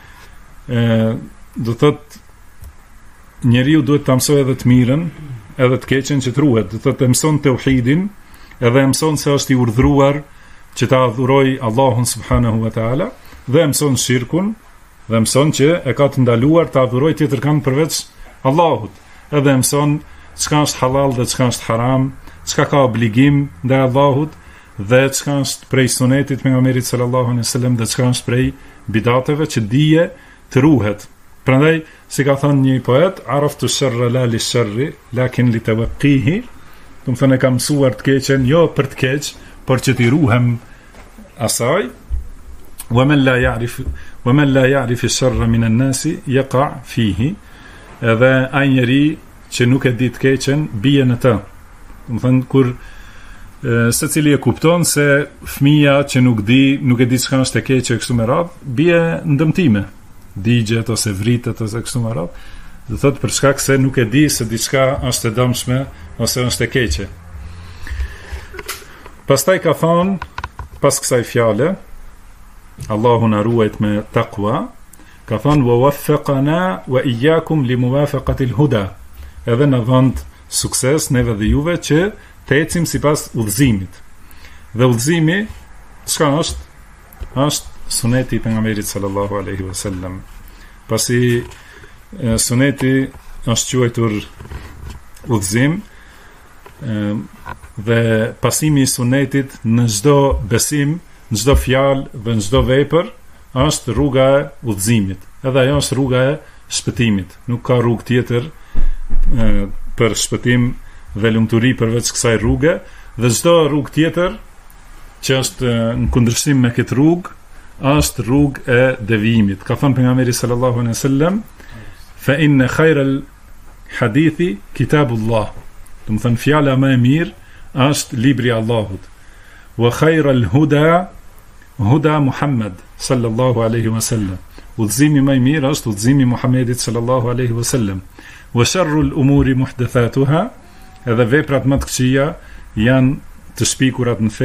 Do thotë njeriu duhet ta mësojë edhe të mirën, edhe të keqen që të ruhet. Do thotë mëson tauhidin, edhe mëson se është i urdhëruar që ta adhuroj Allahun subhanahu wa taala, dhe mëson shirkun, dhe mëson që e ka të ndaluar të adhuroj tjetër kanë përveç Allahut. Edhe mëson çka është halal dhe çka është haram, çka ka obligim ndaj Allahut dhe çka është prej sunetit pejgamberit sallallahu alaihi wasallam dhe çka është prej bidateve që dije të ruhet. Prandaj, si ka thënë një poet, araftu sharra la li sharri, lakin li tawqihi, do të thonë kam mësuar të keqen jo për të keq, por që t'i ruhem asaj. Wa man la ya'rif ash-sharra min an-nasi yaqa fihi. Edhe ai njeri që nuk e di të keqen bie në të. Do të thonë kur secili e kupton se fëmia që nuk e di çka është e keqe kështu me radh, bie në dëmtime, digjet ose vritet ose kështu me radh. Do thotë për shkak se nuk e di se diçka është e dëmshme ose është e keqe. Pastaj ka thonë pas kësaj fjale, Allahu na ruajt me takwa, ka thonë wa waffaqana wa iyyakum li muwafaqati al-huda. Edhe në vend sukses neve dhe juve që të ecim sipas udhëzimit. Dhe udhëzimi çka është? Është suneti i pejgamberit sallallahu alaihi wasallam. Pasi suneti është quajtur udhëzim, dhe pasimi i sunetit në çdo besim, në çdo fjalë dhe në çdo vepër është rruga e udhëzimit. Edhe ajo është rruga e shpëtimit. Nuk ka rrugë tjetër për shpëtim dhe lumturi përveç kësaj rruge, dhe çdo rrugë tjetër që është në kundërshtim me këtë rrugë është rrugë e devijimit. Ka thënë pejgamberi sallallahu alaihi wasallam, fa inna khayral hadithi kitabullah. Do të thënë fjala më e mirë është libri i Allahut. Wa khayral huda Muhammad sallallahu alaihi wasallam. Udhëzimi më i mirë është udhëzimi i Muhamedit sallallahu alaihi wasallam. Wa sharrul umuri muhdathatuha, edhe veprat më të këqija janë të shpikurat në fe,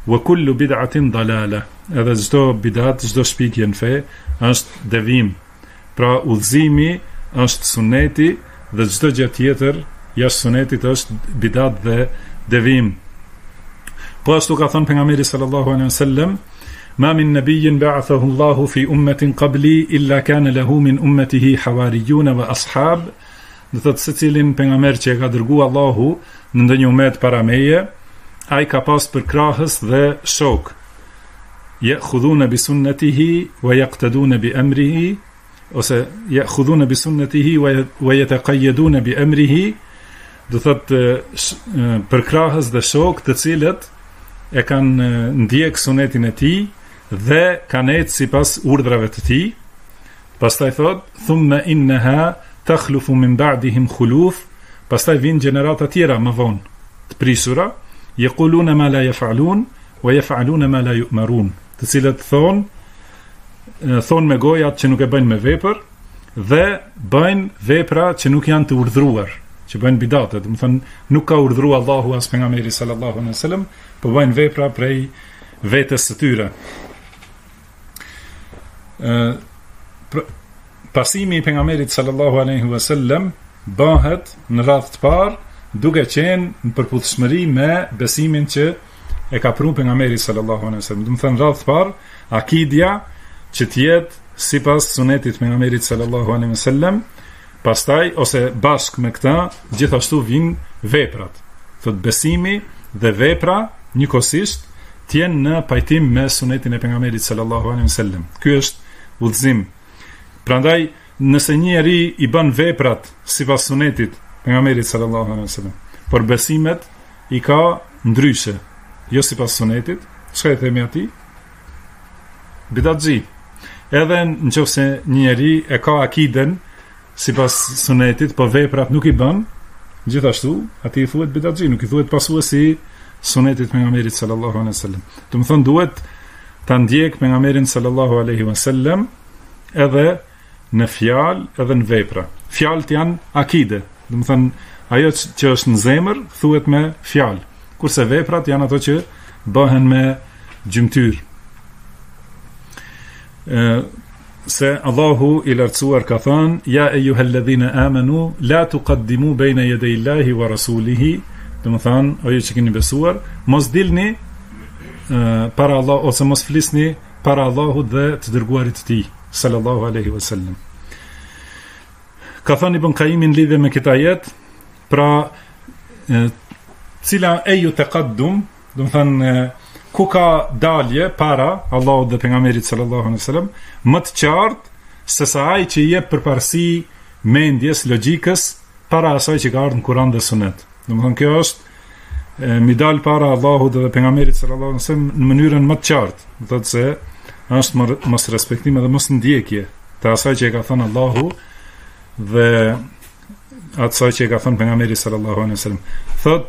wa kullu bid'atin dalala. Edhe çdo bidat, çdo shpikje në fe është devim. Pra udhëzimi është suneti dhe çdo gjë tjetër jashtë sunetit është bidat dhe devim. Po ashtu ka thënë pejgamberi sallallahu alaihi wasallam: "Ma min nabiyyin ba'athahu Allahu fi ummatin qabli illa kana lahu min ummatihi hawariyun wa ashab." Do thotë se cilin pejgamber që e ka dërguar Allahu në ndonjë umet para meje, ai ka pas për krahës dhe shok. Ya'khudhuna bi sunnatihi wa yaqtaduna bi amrihi, ose ya'khudhuna bi sunnatihi wa yataqayyaduna bi amrihi. Do thotë për krahës dhe shok të cilët e kanë ndjek sunetin e tij dhe kanë ecë sipas urdhrave të tij. Pastaj thot: "Thumma innaha takhlufu min ba'dihim khuluf." Pastaj vijnë gjenerata tjera më vonë, të prishura, yaquluna ma la yaf'alun wa yaf'aluna ma la yu'marun, të cilët thon me gojat që nuk e bëjnë me vepër dhe bëjnë vepra që nuk janë të urdhëruar, që bëjnë bidate, do të thonë nuk ka urdhëruar Allahu as pejgamberi sallallahu alaihi wasallam, po bëjnë vepra prej vetes së tyre. Pasimi i pejgamberit sallallahu alaihi wasallam bëhet në radhë të parë duke qenë në përputhshmëri me besimin që e ka pru pejgamberi sallallahu alaihi wasallam. Do të thënë radhë të parë akidja që të jetë sipas sunetit pejgamberit sallallahu alaihi wasallam, pastaj ose bashkë me këtë gjithashtu vijnë veprat. Thot besimi dhe vepra njëkohësisht të jenë në pajtim me sunetin e pejgamberit sallallahu alaihi wasallam. Ky është udhëzim. Prandaj nëse një njeri i bën veprat sipas sunetit pejgamberit sallallahu alaihi wasallam, por besimet i ka ndryshe, jo sipas sunetit, çka i themi atij? Bidatxhi. Edhe nëse një njeri e ka akiden sipas sunetit, po veprat nuk i bën, gjithashtu atij i thuhet bidatxhi, nuk i thuhet pasuesi sunetit pejgamberit sallallahu alaihi wasallam. Do të thonë duhet ta ndjek pejgamberin sallallahu alaihi wasallam edhe në fjalë edhe në vepra. Fjalët janë akide, do të thënë ajo që është në zemër thuhet me fjalë, kurse veprat janë ato që bëhen me gjymtyr. Se Allahu i lartësuar ka thënë: "Ja ejuhalladhina amanu la tuqaddimu bayna yaday Allahi wa rasulihi." Do të thënë, o ju që keni besuar, mos dilni para Allah ose mos flisni para Allahut dhe të dërguarit të tij sallallahu alaihi wasallam. Ka thënë Ibn Qayyim në lidhje me këtë ajet, pra cila eju taqaddum, do të thënë ku ka dalje para Allahut dhe pejgamberit sallallahu alaihi wasallam, më të qartë se sa ai që jep përparësi mendjes, logjikës para asaj që ka ardhur në Kur'an dhe Sunet. Do të thënë kjo është mi dal para Allahut dhe pejgamberit sallallahu alaihi wasallam në mënyrën më të qartë, do thotë se është mos respektim edhe mos ndjekje të asaj që e ka thënë Allahu dhe asaj që e ka thënë pejgamberi sallallahu alaihi wasallam. Thot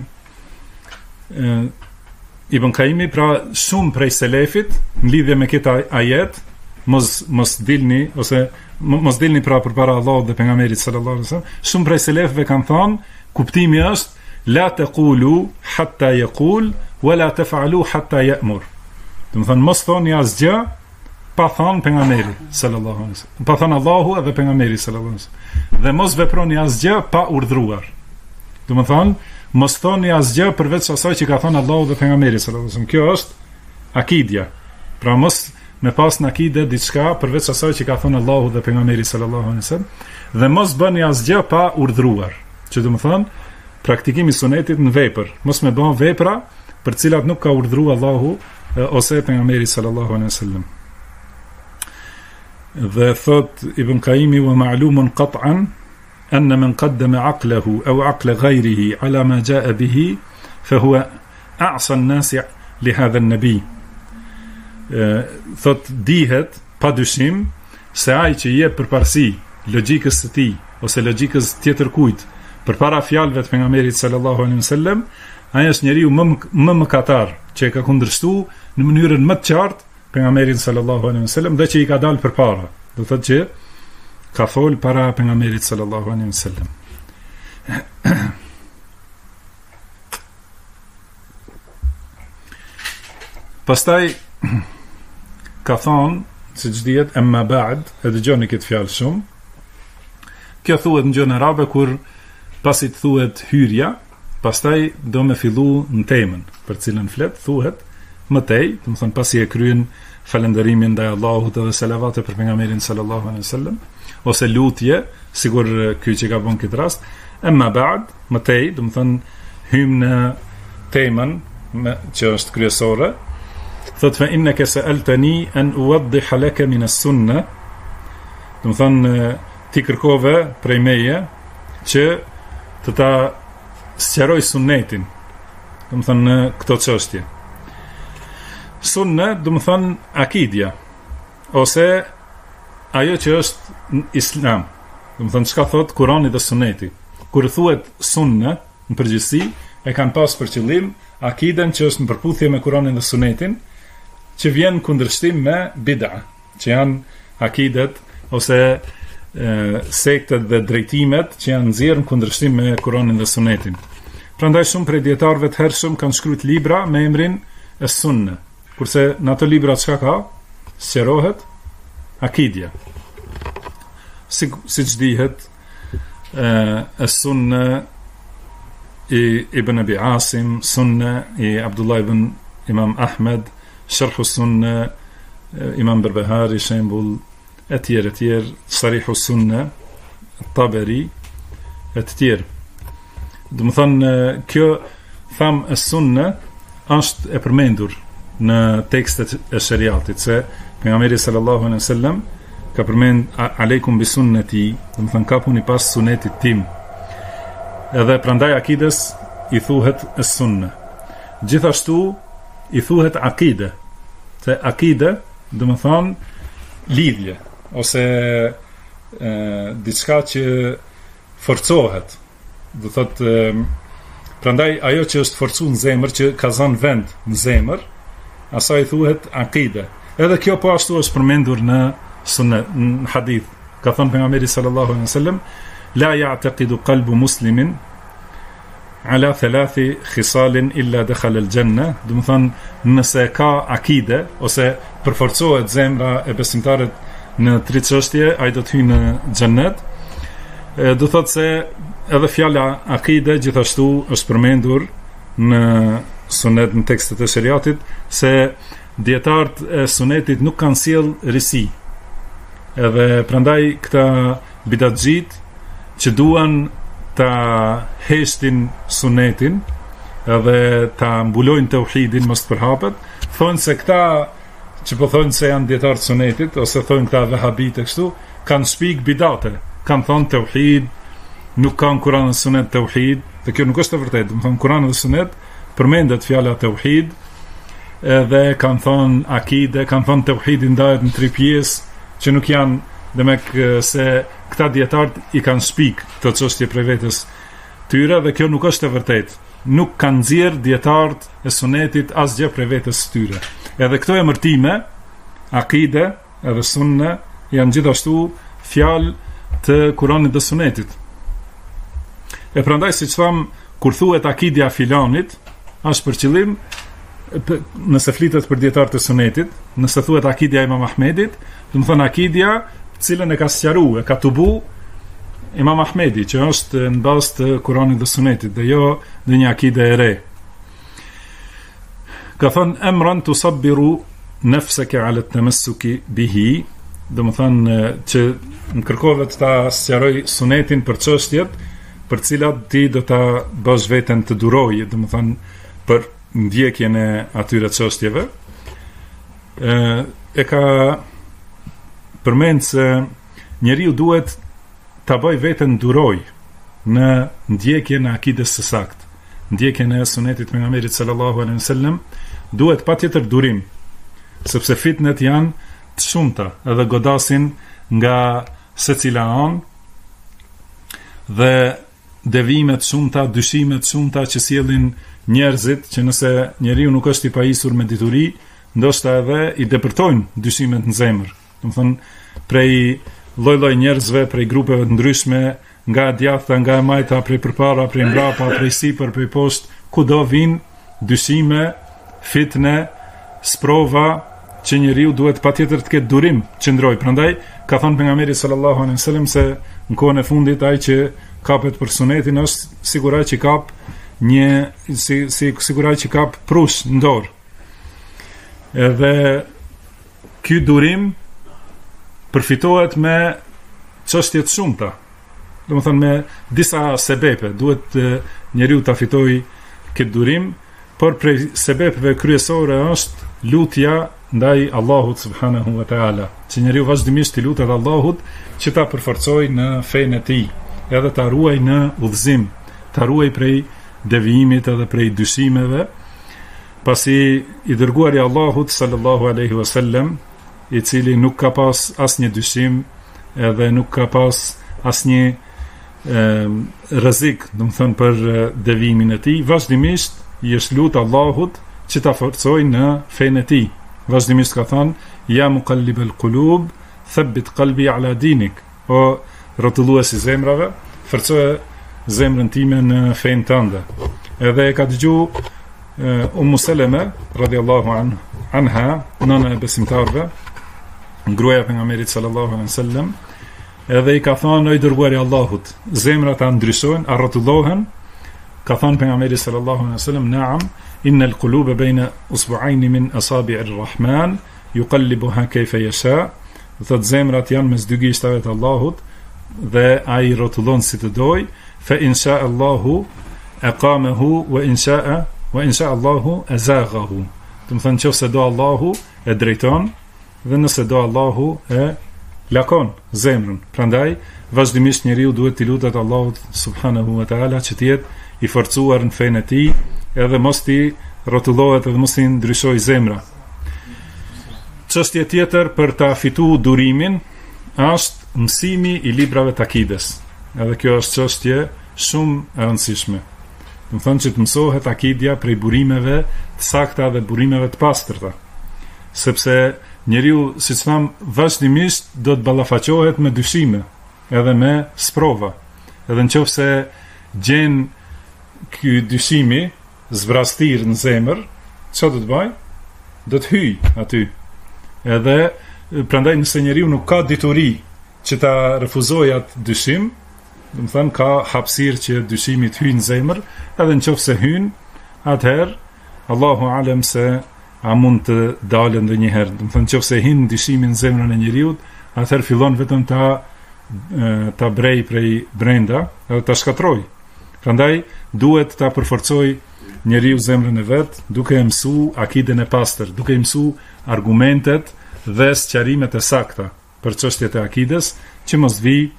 Ibn Qayyim, pra shumë prej selefit në lidhje me këtë ajet, mos dilni pra përpara Allahut dhe pejgamberit sallallahu alaihi wasallam, shumë prej selefëve kanë thënë kuptimi është la taqulu hatta yaqul wa la taf'alu hatta ya'mur. Do të thonë mos thoni asgjë pa thënë pejgamberi sallallahu alaihi wasallam, pa thënë Allahu dhe pejgamberi sallallahu alaihi wasallam, dhe mos veproni asgjë pa urdhëruar. Do të thonë mos thoni asgjë përveç asaj që ka thënë Allahu dhe pejgamberi sallallahu alaihi wasallam. Kjo është akidja. Pra mos me pas në akide diçka përveç asaj që ka thënë Allahu dhe pejgamberi sallallahu alaihi wasallam, dhe mos bëni asgjë pa urdhëruar. Që do të thonë praktikimi sunetit në vepër, mos me bën vepra për cilat nuk ka urdhëruar Allahu ose pejgamberi sallallahu alaihi wasallam. Dhe thot Ibn Qayyim: "Wa ma'lumun qat'an anna man qaddama 'aqlahu aw 'aqla ghayrihi 'ala ma ja'a bihi fa huwa a'sa an-nas li hadha an-nabi." Thot dihet pa dyshim se ai që jep përparësi logjikës së tij ose logjikës tjetër kujt përpara fjalëve të pejgamberit sallallahu alaihi wasallam, ai është njeriu më mëkatar që e ka kundërshtuar në mënyrën më të qartë pejgamberin sallallahu alaihi wasallam dhe që i ka dalë përpara. Do thotë që ka fol para pejgamberit sallallahu alaihi wasallam. Pastaj ka thonë, siç dihet, amma ba'd, e dëgjoni këtë fjalë shumë. Kjo thuhet në gjuhën arabe kur pasi të thuhet hyrja, pastaj do me fillu në temën për cilën flet, thuhet më tej, do të thonë pasi e kryen falënderimin ndaj Allahut dhe selavate për pejgamberin sallallahu alaihi wasallam, ose lutje, sigur ky që ka bën këtë rast, amma ba'd, më tej, do të thonë hym në temën që është kryesore. Thot fa innaka sa'altani an uwaddiha laka min as-sunnah, do të thonë ti kërkove prej meje që të ta sqaroj sunnetin, do të thonë në këto çështje. Sunne, do të thonë akidja, ose ajo që është në islam, do të thonë çka thot Kurani dhe Sunneti. Kur thuhet sunne në përgjithësi, e kanë pas për qëllim akiden që është në përputhje me Kuranin dhe Sunnetin, që vjen kundërshtim me bid'a, që janë akidet ose sektet dhe drejtimet që janë nxjerrë në kundërshtim me Kuranin dhe Sunnetin. Prandaj shumë prej dietarëve të hershëm kanë shkruar libra me emrin e sunne, kurse në ato libra çka ka? Sqarohet akidja. Siç dihet, sunne i Ibn Abi Asim, sunne i Abdullah ibn Imam Ahmed, Sharh sunne Imam Berbehari, shembull, e tjerë, Sarih sunne, Taberi, e të tjerë. Do të thonë, kjo tham e sunne është e përmendur në tekstet e shariatit, se pejgamberi sallallahu alaihi wasallam ka përmend aleikum bi sunnati, do të thonë kapuni pas sunetit tim. Edhe prandaj akides i thuhet es-sunne. Gjithashtu i thuhet akide, se akide do të thonë lidhje ose diçka që forcohet. Do thotë prandaj ajo që është forcuar në zemër, që ka zënë vend në zemër, asaj thuhet akide. Edhe kjo po ashtu është përmendur në sunnet, në hadith. Ka thënë pejgamberi sallallahu alaihi wasallam, la ya'taqidu qalbu muslimin ala thalathi khisalin illa dakhala al-janna. Do të thonë nëse ka akide ose përforcohet zemra e besimtarit në 3 çështje, ai do të hyjë në xhennet. Do thotë se edhe fjala akide gjithashtu është përmendur në sunet, në tekstet e shariatit, se dietarët e sunetit nuk kanë sjell risi. Edhe prandaj këta bidatxhit që duan ta heshtin sunetin edhe ta mbulojnë tauhidin mos të përhapet, thonë se këta që po thonë se janë dietarë të sunetit, ose thonë këta vehabit e kështu, kanë shpik bidate, kanë thonë tauhid, nuk kanë Kur'an dhe Sunet tauhid, dhe kjo nuk është e vërtetë. Do të thonë Kur'ani dhe Sunet përmendet fjala tauhid, edhe kanë thonë akide, kanë thonë tauhidi ndahet në 3 pjesë, që nuk janë, demek se këta dietarët i kanë shpik të çështje prej vetes tyre, dhe kjo nuk është e vërtetë. Nuk kanë nxjerr dietarët e Sunetit asgjë prej vetes tyre. Edhe këto emërtime, akide edhe sunne, janë gjithashtu fjalë të Kuranit dhe Sunetit. E prandaj, siç tham, kur thuhet akidja filanit, është për qëllim, nëse flitet për dietarët e Sunetit, nëse thuhet akidja Imam Ahmedit, do të thonë akidja cilën e ka sqaruar, e ka tubu Imam Ahmedi, që është në bazë të Kuranit dhe Sunetit, dhe jo në një akide e re. Ka thënë emran tusabbiru nafsaka ala at-tamassuki bihi, do të thonë që në kërkove të ta sqaroj Sunetin për çështjet për cilat ti do ta bësh veten të duroj, do të thonë për ndjekjen e atyre çështjeve. E ka përmend se njeriu duhet ta bëj veten duroj në ndjekjen e akides së saktë, ndjekjen e sunetit pejgamberit sallallahu alaihi wasallam, duhet patjetër durim, sepse fitnet janë të shumta edhe godasin nga secila anë, dhe devimet shumta, dyshimet shumta që sjellin njerëzit, që nëse njeriu nuk është i pajisur me dituri, ndoshta edhe i depërtojnë dyshimet në zemër. Do të thonë, prej lloj-lloj njerëzve, prej grupeve të ndryshme, nga e djathta, nga e majta, prej përpara, prej mbrapa, prej sipër, prej poshtë, kudo vijnë dyshime, fitne, sprova që njeriu duhet patjetër të ketë durim, qëndroj. Prandaj ka thënë pejgamberi sallallahu alaihi wasallam se në kohën e fundit ai që kapet për sunetin është siguraj që kap siguraj që kap prush në dorë. Edhe ky durim përfitohet me çështje të shumta. Domethënë me disa sebepe duhet njeriu ta fitojë këtë durim, por prej sebepeve kryesore është lutja ndaj Allahut subhanahu wa taala. Që njeriu vazhdimisht i lutet Allahut që ta përforcojë në fenë e tij, edhe ta ruaj në udhëzim, ta ruaj prej devijimit edhe prej dyshimeve, pasi i dërguari Allahut sallallahu alaihi wasallam, i cili nuk ka pas asnjë dyshim edhe nuk ka pas asnjë rrezik, domethënë për devijimin e tij, vazhdimisht i është lut Allahut që ta forcojë në fenë e tij. Vazhdimisht ka thënë: "Ya muqallibal qulub, thabbit qalbi ala dinik." O rrotulluesi zemrave, forcoje zemrën time në fenë tënde. Edhe e ka dëgjuar Ummu Seleme radhiyallahu anha, nëna e besimtarëve, gruaja e pejgamberit sallallahu alaihi wasallam, edhe i ka thënë: "O i dërguari i Allahut, zemrat a ndryshojnë, a rrotullohen?" Ka thënë pejgamberi sallallahu alaihi wasallam: "Na'am, innal quluba bayna usbu'ayn min asabi'ir rahman yuqallibuha kayfa yasha." Do të zemrat janë mes dy gishtave të Allahut dhe ai rrotullon si të doj. Fa insha Allahu aqamahu wa insha Allahu azaghahu. Do të thonë nëse do Allahu e drejton dhe nëse do Allahu e lakon zemrën. Prandaj vazhdimisht njeriu duhet t'i lutet Allahut subhanahu wa taala që të jetë i forcuar në fenë e tij, edhe mos t'i rrotullohet edhe mos t'i ndryshojë zemra. Çështje tjetër për ta fituar durimin është mësimi i librave të akides. Edhe kjo është çështje shumë e rëndësishme. Do të thonë që të mësohet akidja prej burimeve të sakta dhe burimeve të pastërta. Sepse njeriu, siç tham, vazhdimisht do të ballafaqohet me dyshime, edhe me sprova. Edhe nëse gjen ky dyshimi zvrastir në zemër, çfarë do të bëj? Do të hyj aty. Edhe prandaj nëse njeriu nuk ka dituri që ta refuzojë atë dyshim, do të thënë ka hapësirë që dyshimi të hyjë në zemër, edhe nëse hyn, atëherë Allahu alem se a mund të dalë ndonjëherë. Do të thënë nëse hyn dyshimin në zemrën e njeriu, atëherë fillon vetëm ta brej prej brenda, edhe ta shkatroj. Prandaj duhet ta përforcoj njeriu zemrën e vet, duke e mësu akiden e pastër, duke i mësu argumentet dhe sqarimet e sakta për çështjet e akides, që mos vi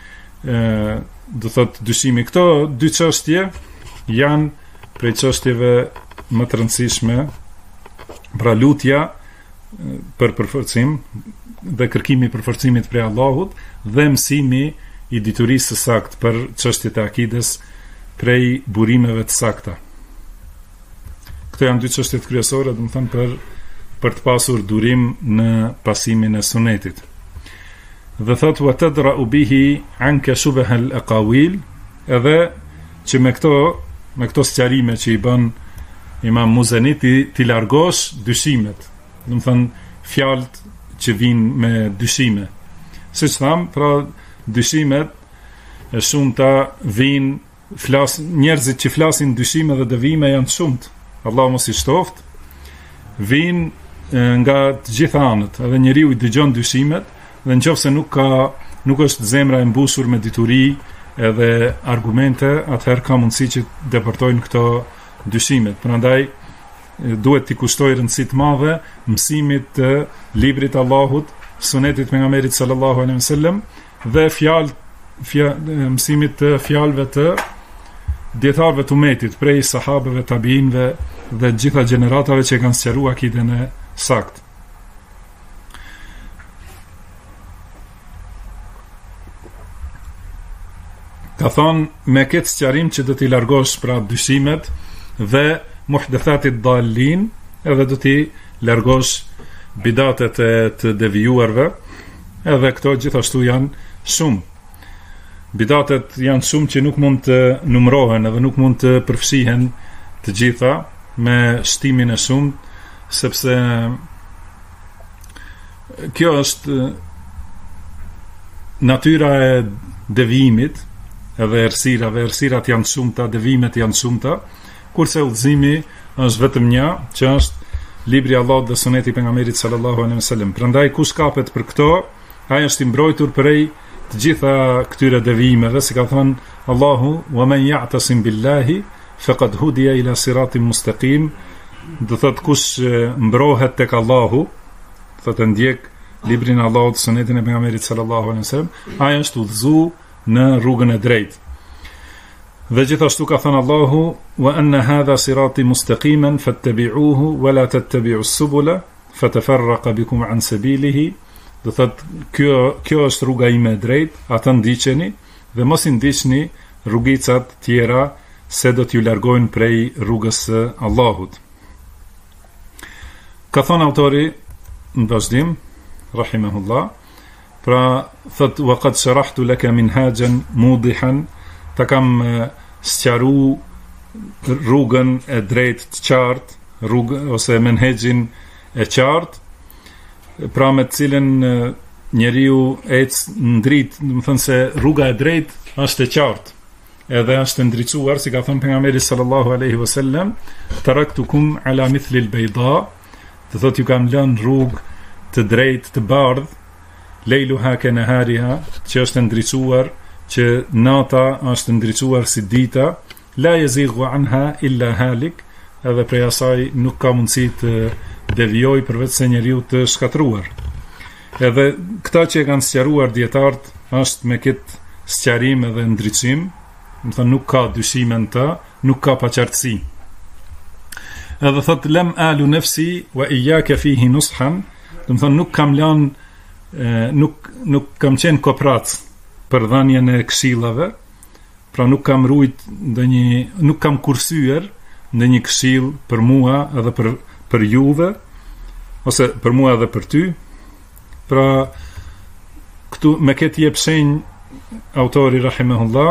do thot dyshimi. Këto dy çështje janë prej çështjeve më të rëndësishme, pra lutja për përforcim dhe kërkimi i përforcimit prej Allahut dhe mësimi i diturisë së saktë për çështjet e akides prej burimeve të sakta. Këto janë dy çështje kryesore, do të thënë për të pasur durim në pasimin e sunetit. Dhe thot wa tadra'u bihi anka shubha al-aqawil, edhe që me këto sqarime që i bën Imam Muzani ti largosh dyshimet, do të thënë fjalët që vijnë me dyshime. Siç tham, pra dyshimet e shumta vijnë, njerëzit që flasin dyshime dhe devijime janë shumt. Allahu mos i shtoft. Vijnë nga të gjitha anët, edhe njeriu i dëgjon dyshimet, dhe nëse nuk është zemra e mbushur me dituri edhe argumente, atëherë ka mundësi që depërtojnë këto dyshimet. Prandaj duhet t'i kushtoj rëndësi të madhe mësimit të librit të Allahut, sunetit pejgamberit sallallahu alaihi wasallam dhe mësimit të fjalëve të dietarëve të umetit, prej sahabeve, tabiinëve dhe gjitha gjeneratave që kanë sqaruar akiden e saktë. Ka thonë me këtë sqarim që do t'i largosh pra dyshimet dhe muhdathatit dallin, edhe do t'i largosh bidatet e të devijuarve, edhe këto gjithashtu janë shumë. Bidatet janë shumë që nuk mund të numërohen edhe nuk mund të përfshihen të gjitha me shtimin e shumë sepse kjo është natyra e devijimit, edhe errësirat janë shumëta, devijimet janë shumëta, kurse udhëzimi është vetëm një, që është libri i Allahut dhe suneti i pejgamberit sallallahu alaihi wasallam. Prandaj kush kapet për këto, ai është i mbrojtur prej të gjitha këtyre devijimeve, si ka thënë Allahu, wa man ya'tasim billahi faqad hudiya ila siratin mustaqim. Do thot kush mbrohet tek Allahu, thotë ndjek librin e Allahut, sunetin e pejgamberit sallallahu alaihi wasallam, ai është udhëzuar në rrugën e drejtë. Dhe gjithashtu ka thënë Allahu, wa anna hadha sirati mustaqiman fattabi'uhu wa la tattabi'us subula fatafarraqa bikum an sabilihi. Do thot kjo është rruga ime e drejtë, atë ndiqeni dhe mos i ndiqni rrugicat tjera se do t'ju largojnë prej rrugës së Allahut. Ka thënë autori në vazhdim, rahimahullah, pra thot wa qad sharahtu laka minhajan mudihan, ta kam sqaru rrugën e drejtë të qartë, rrugën ose menhexhin e qartë, pra me të cilën njeriu ecë në dritë, do të thënë se rruga e drejtë është e qartë, edhe është ndriçuar, si ka thënë pejgamberi sallallahu alaihi wasallam, taraktukum ala mithli al-bayda, do thotë ju kam lënë rrugë të drejtë, të bardhë, lejluha ke nahariha, që është ndriçuar, që nata është ndriçuar si dita, la yazighu anha illa halik, edhe prej asaj nuk ka mundësi të devijoj përveç se njeriu të shkatruar. Edhe këta që e kanë sqaruar dietarët është me këtë sqarim edhe ndriçim, do të thonë nuk ka dyshime në të, nuk ka paqartësi. Edhe thot lem alu nafsi wa iyyaka fihi nushan, do të thonë nuk kam lënë nuk kam qenë koprac për dhënien e këshillave, pra nuk kam rujt nuk kam kursyer ndonjë këshill për mua edhe për juve, ose për mua edhe për ty. Pra këtu me këtë jep shenjë autori rahimahullah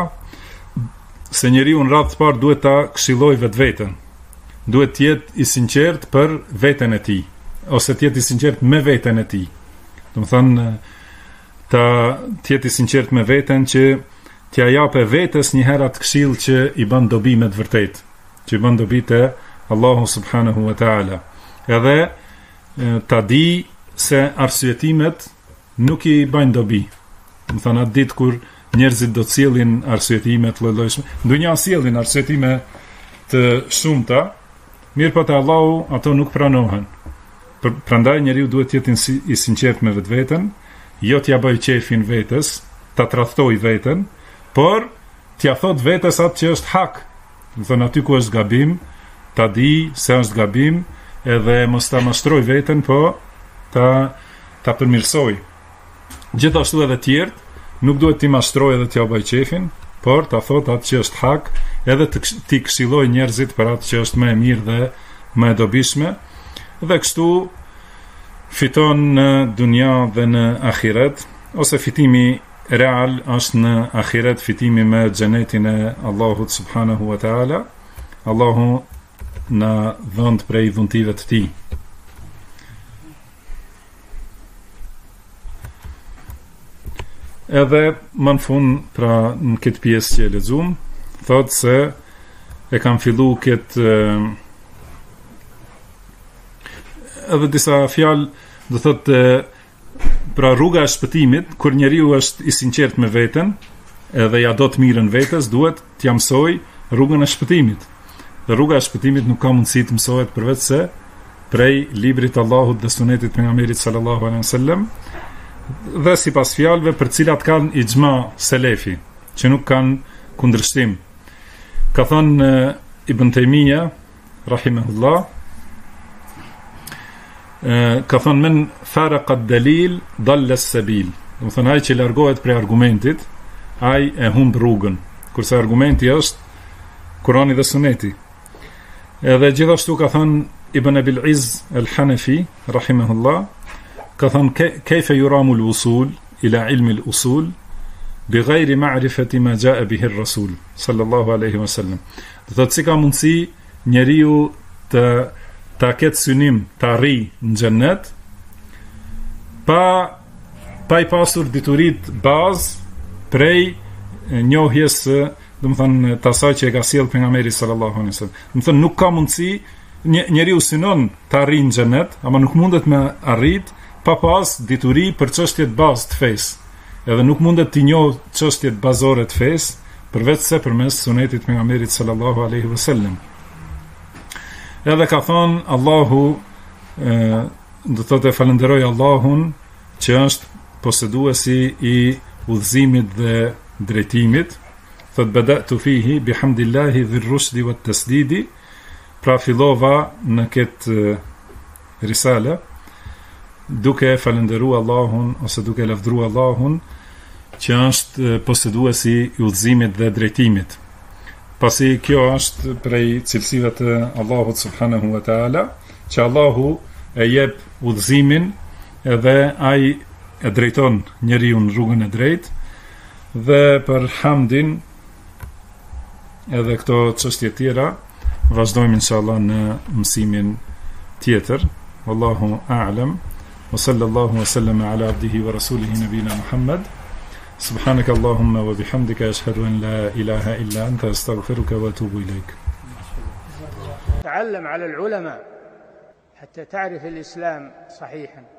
se njeriu në radhë të parë duhet ta këshillojë vetveten. Duhet të jetë i sinqert për veten e tij, ose të jetë i sinqert me veten e tij. Do të thënë ta jetë i sinqert me veten që t'ja japë vetes një herë atë këshill që i bën dobi me të vërtetë, që i bën dobi te Allahu subhanahu wa taala. Edhe ta di se arsyetimet nuk i bëjnë dobi. Do të thënë atë ditë kur njerëzit do të sjellin arsyetime të lloj-llojshme, ndonjë sjellin arsyetime të shumta, mirë po te Allahu ato nuk pranohen. Prandaj njeriu duhet të jetë i sinqert me vetveten, jo t'ja bëj qefin vetes, ta tradhtoj veten, por t'ja thot vetes atë që është hak. Do të thonë aty ku është gabim, ta di se është gabim, edhe mos ta mashtroj veten, po ta përmirësoj. Gjithashtu edhe tjerët nuk duhet t'i mashtroj edhe t'ja bëj qefin, por ta thot atë që është hak, edhe t'i këshilloj njerëzit për atë që është më e mirë dhe më e dobishme, dhe kështu fiton në dunja dhe në ahiret, ose fitimi real është në ahiret, fitimi me xhenetin e Allahut subhanahu wa taala. Allahu na dhënë prej dhuntive të tij. Edhe më në fund, pra në këtë pjesë që e lexuam, thotë se e kam fillu këtë edhe disa fjalë, do thotë pra rruga e shpëtimit, kur njeriu është i sinqert me veten, edhe ja do të mirën vetes, duhet t'ja mësoj rrugën e shpëtimit. Dhe rruga e shpëtimit nuk ka mundësi të mësohet përveç se prej librit të Allahut dhe sunetit pejgamberit sallallahu alaihi wasallam, dhe sipas fjalëve për të cilat kanë ixhma selefi, që nuk kanë kundërshtim. Ka thënë Ibn Taymija rahimahullah, ka thënë men faraqa ad-dalil dalla as-sabil. Do të thonë ai që largohet prej argumentit, ai e humb rrugën, kurse argumenti është Kurani dhe Suneti. Edhe gjithashtu ka thënë Ibn Abil Izz al-Hanafi rahimahullah, ka thënë kayfa yuramu al-wusul ila ilmi al-usul bighayri ma'rifati ma jaa bihi ar-rasul sallallahu alaihi wasallam. Do të thotë si ka mundësi njeriu të ta ketë synim të arrijë në xhennet pa i pasur diturit bazë prej njohjes së, domethënë, të asaj që e ka sjellë pejgamberi sallallahu alaihi wasallam. Domethënë nuk ka mundësi njeriu synon të arrijë në xhennet, ama nuk mundet me arrit pa pas dituri për çështjet bazë të fesë. Edhe nuk mundet të njohë çështjet bazore të fesë përveç se përmes sunetit të pejgamberit sallallahu alaihi wasallam. Edhe ka thonë Allahu, do thotë falenderoj Allahun që është poseduesi i udhëzimit dhe drejtimit. Thot bada'tu fihi bihamdillahi dhir rushdi wat tasdidi, pra fillova në këtë risale duke falenderuar Allahun ose duke lavdëruar Allahun që është poseduesi i udhëzimit dhe drejtimit. Pasi kjo është prej cilësive të Allahut subhanahu wa taala, që Allahu e jep udhëzimin edhe ai e drejton njeriu në rrugën e drejtë, dhe për hamdin edhe këto çështje tjera vazhdojmë inshallah në mësimin tjetër. Wallahu a'lam. Wa sallallahu wa sallama ala abdihi wa rasulihi nabina Muhammad. Subhanaka Allahumma wa bihamdika ashhadu an la ilaha illa anta astaghfiruka wa atubu ilayk. تعلم على العلماء حتى تعرف الإسلام صحيحا.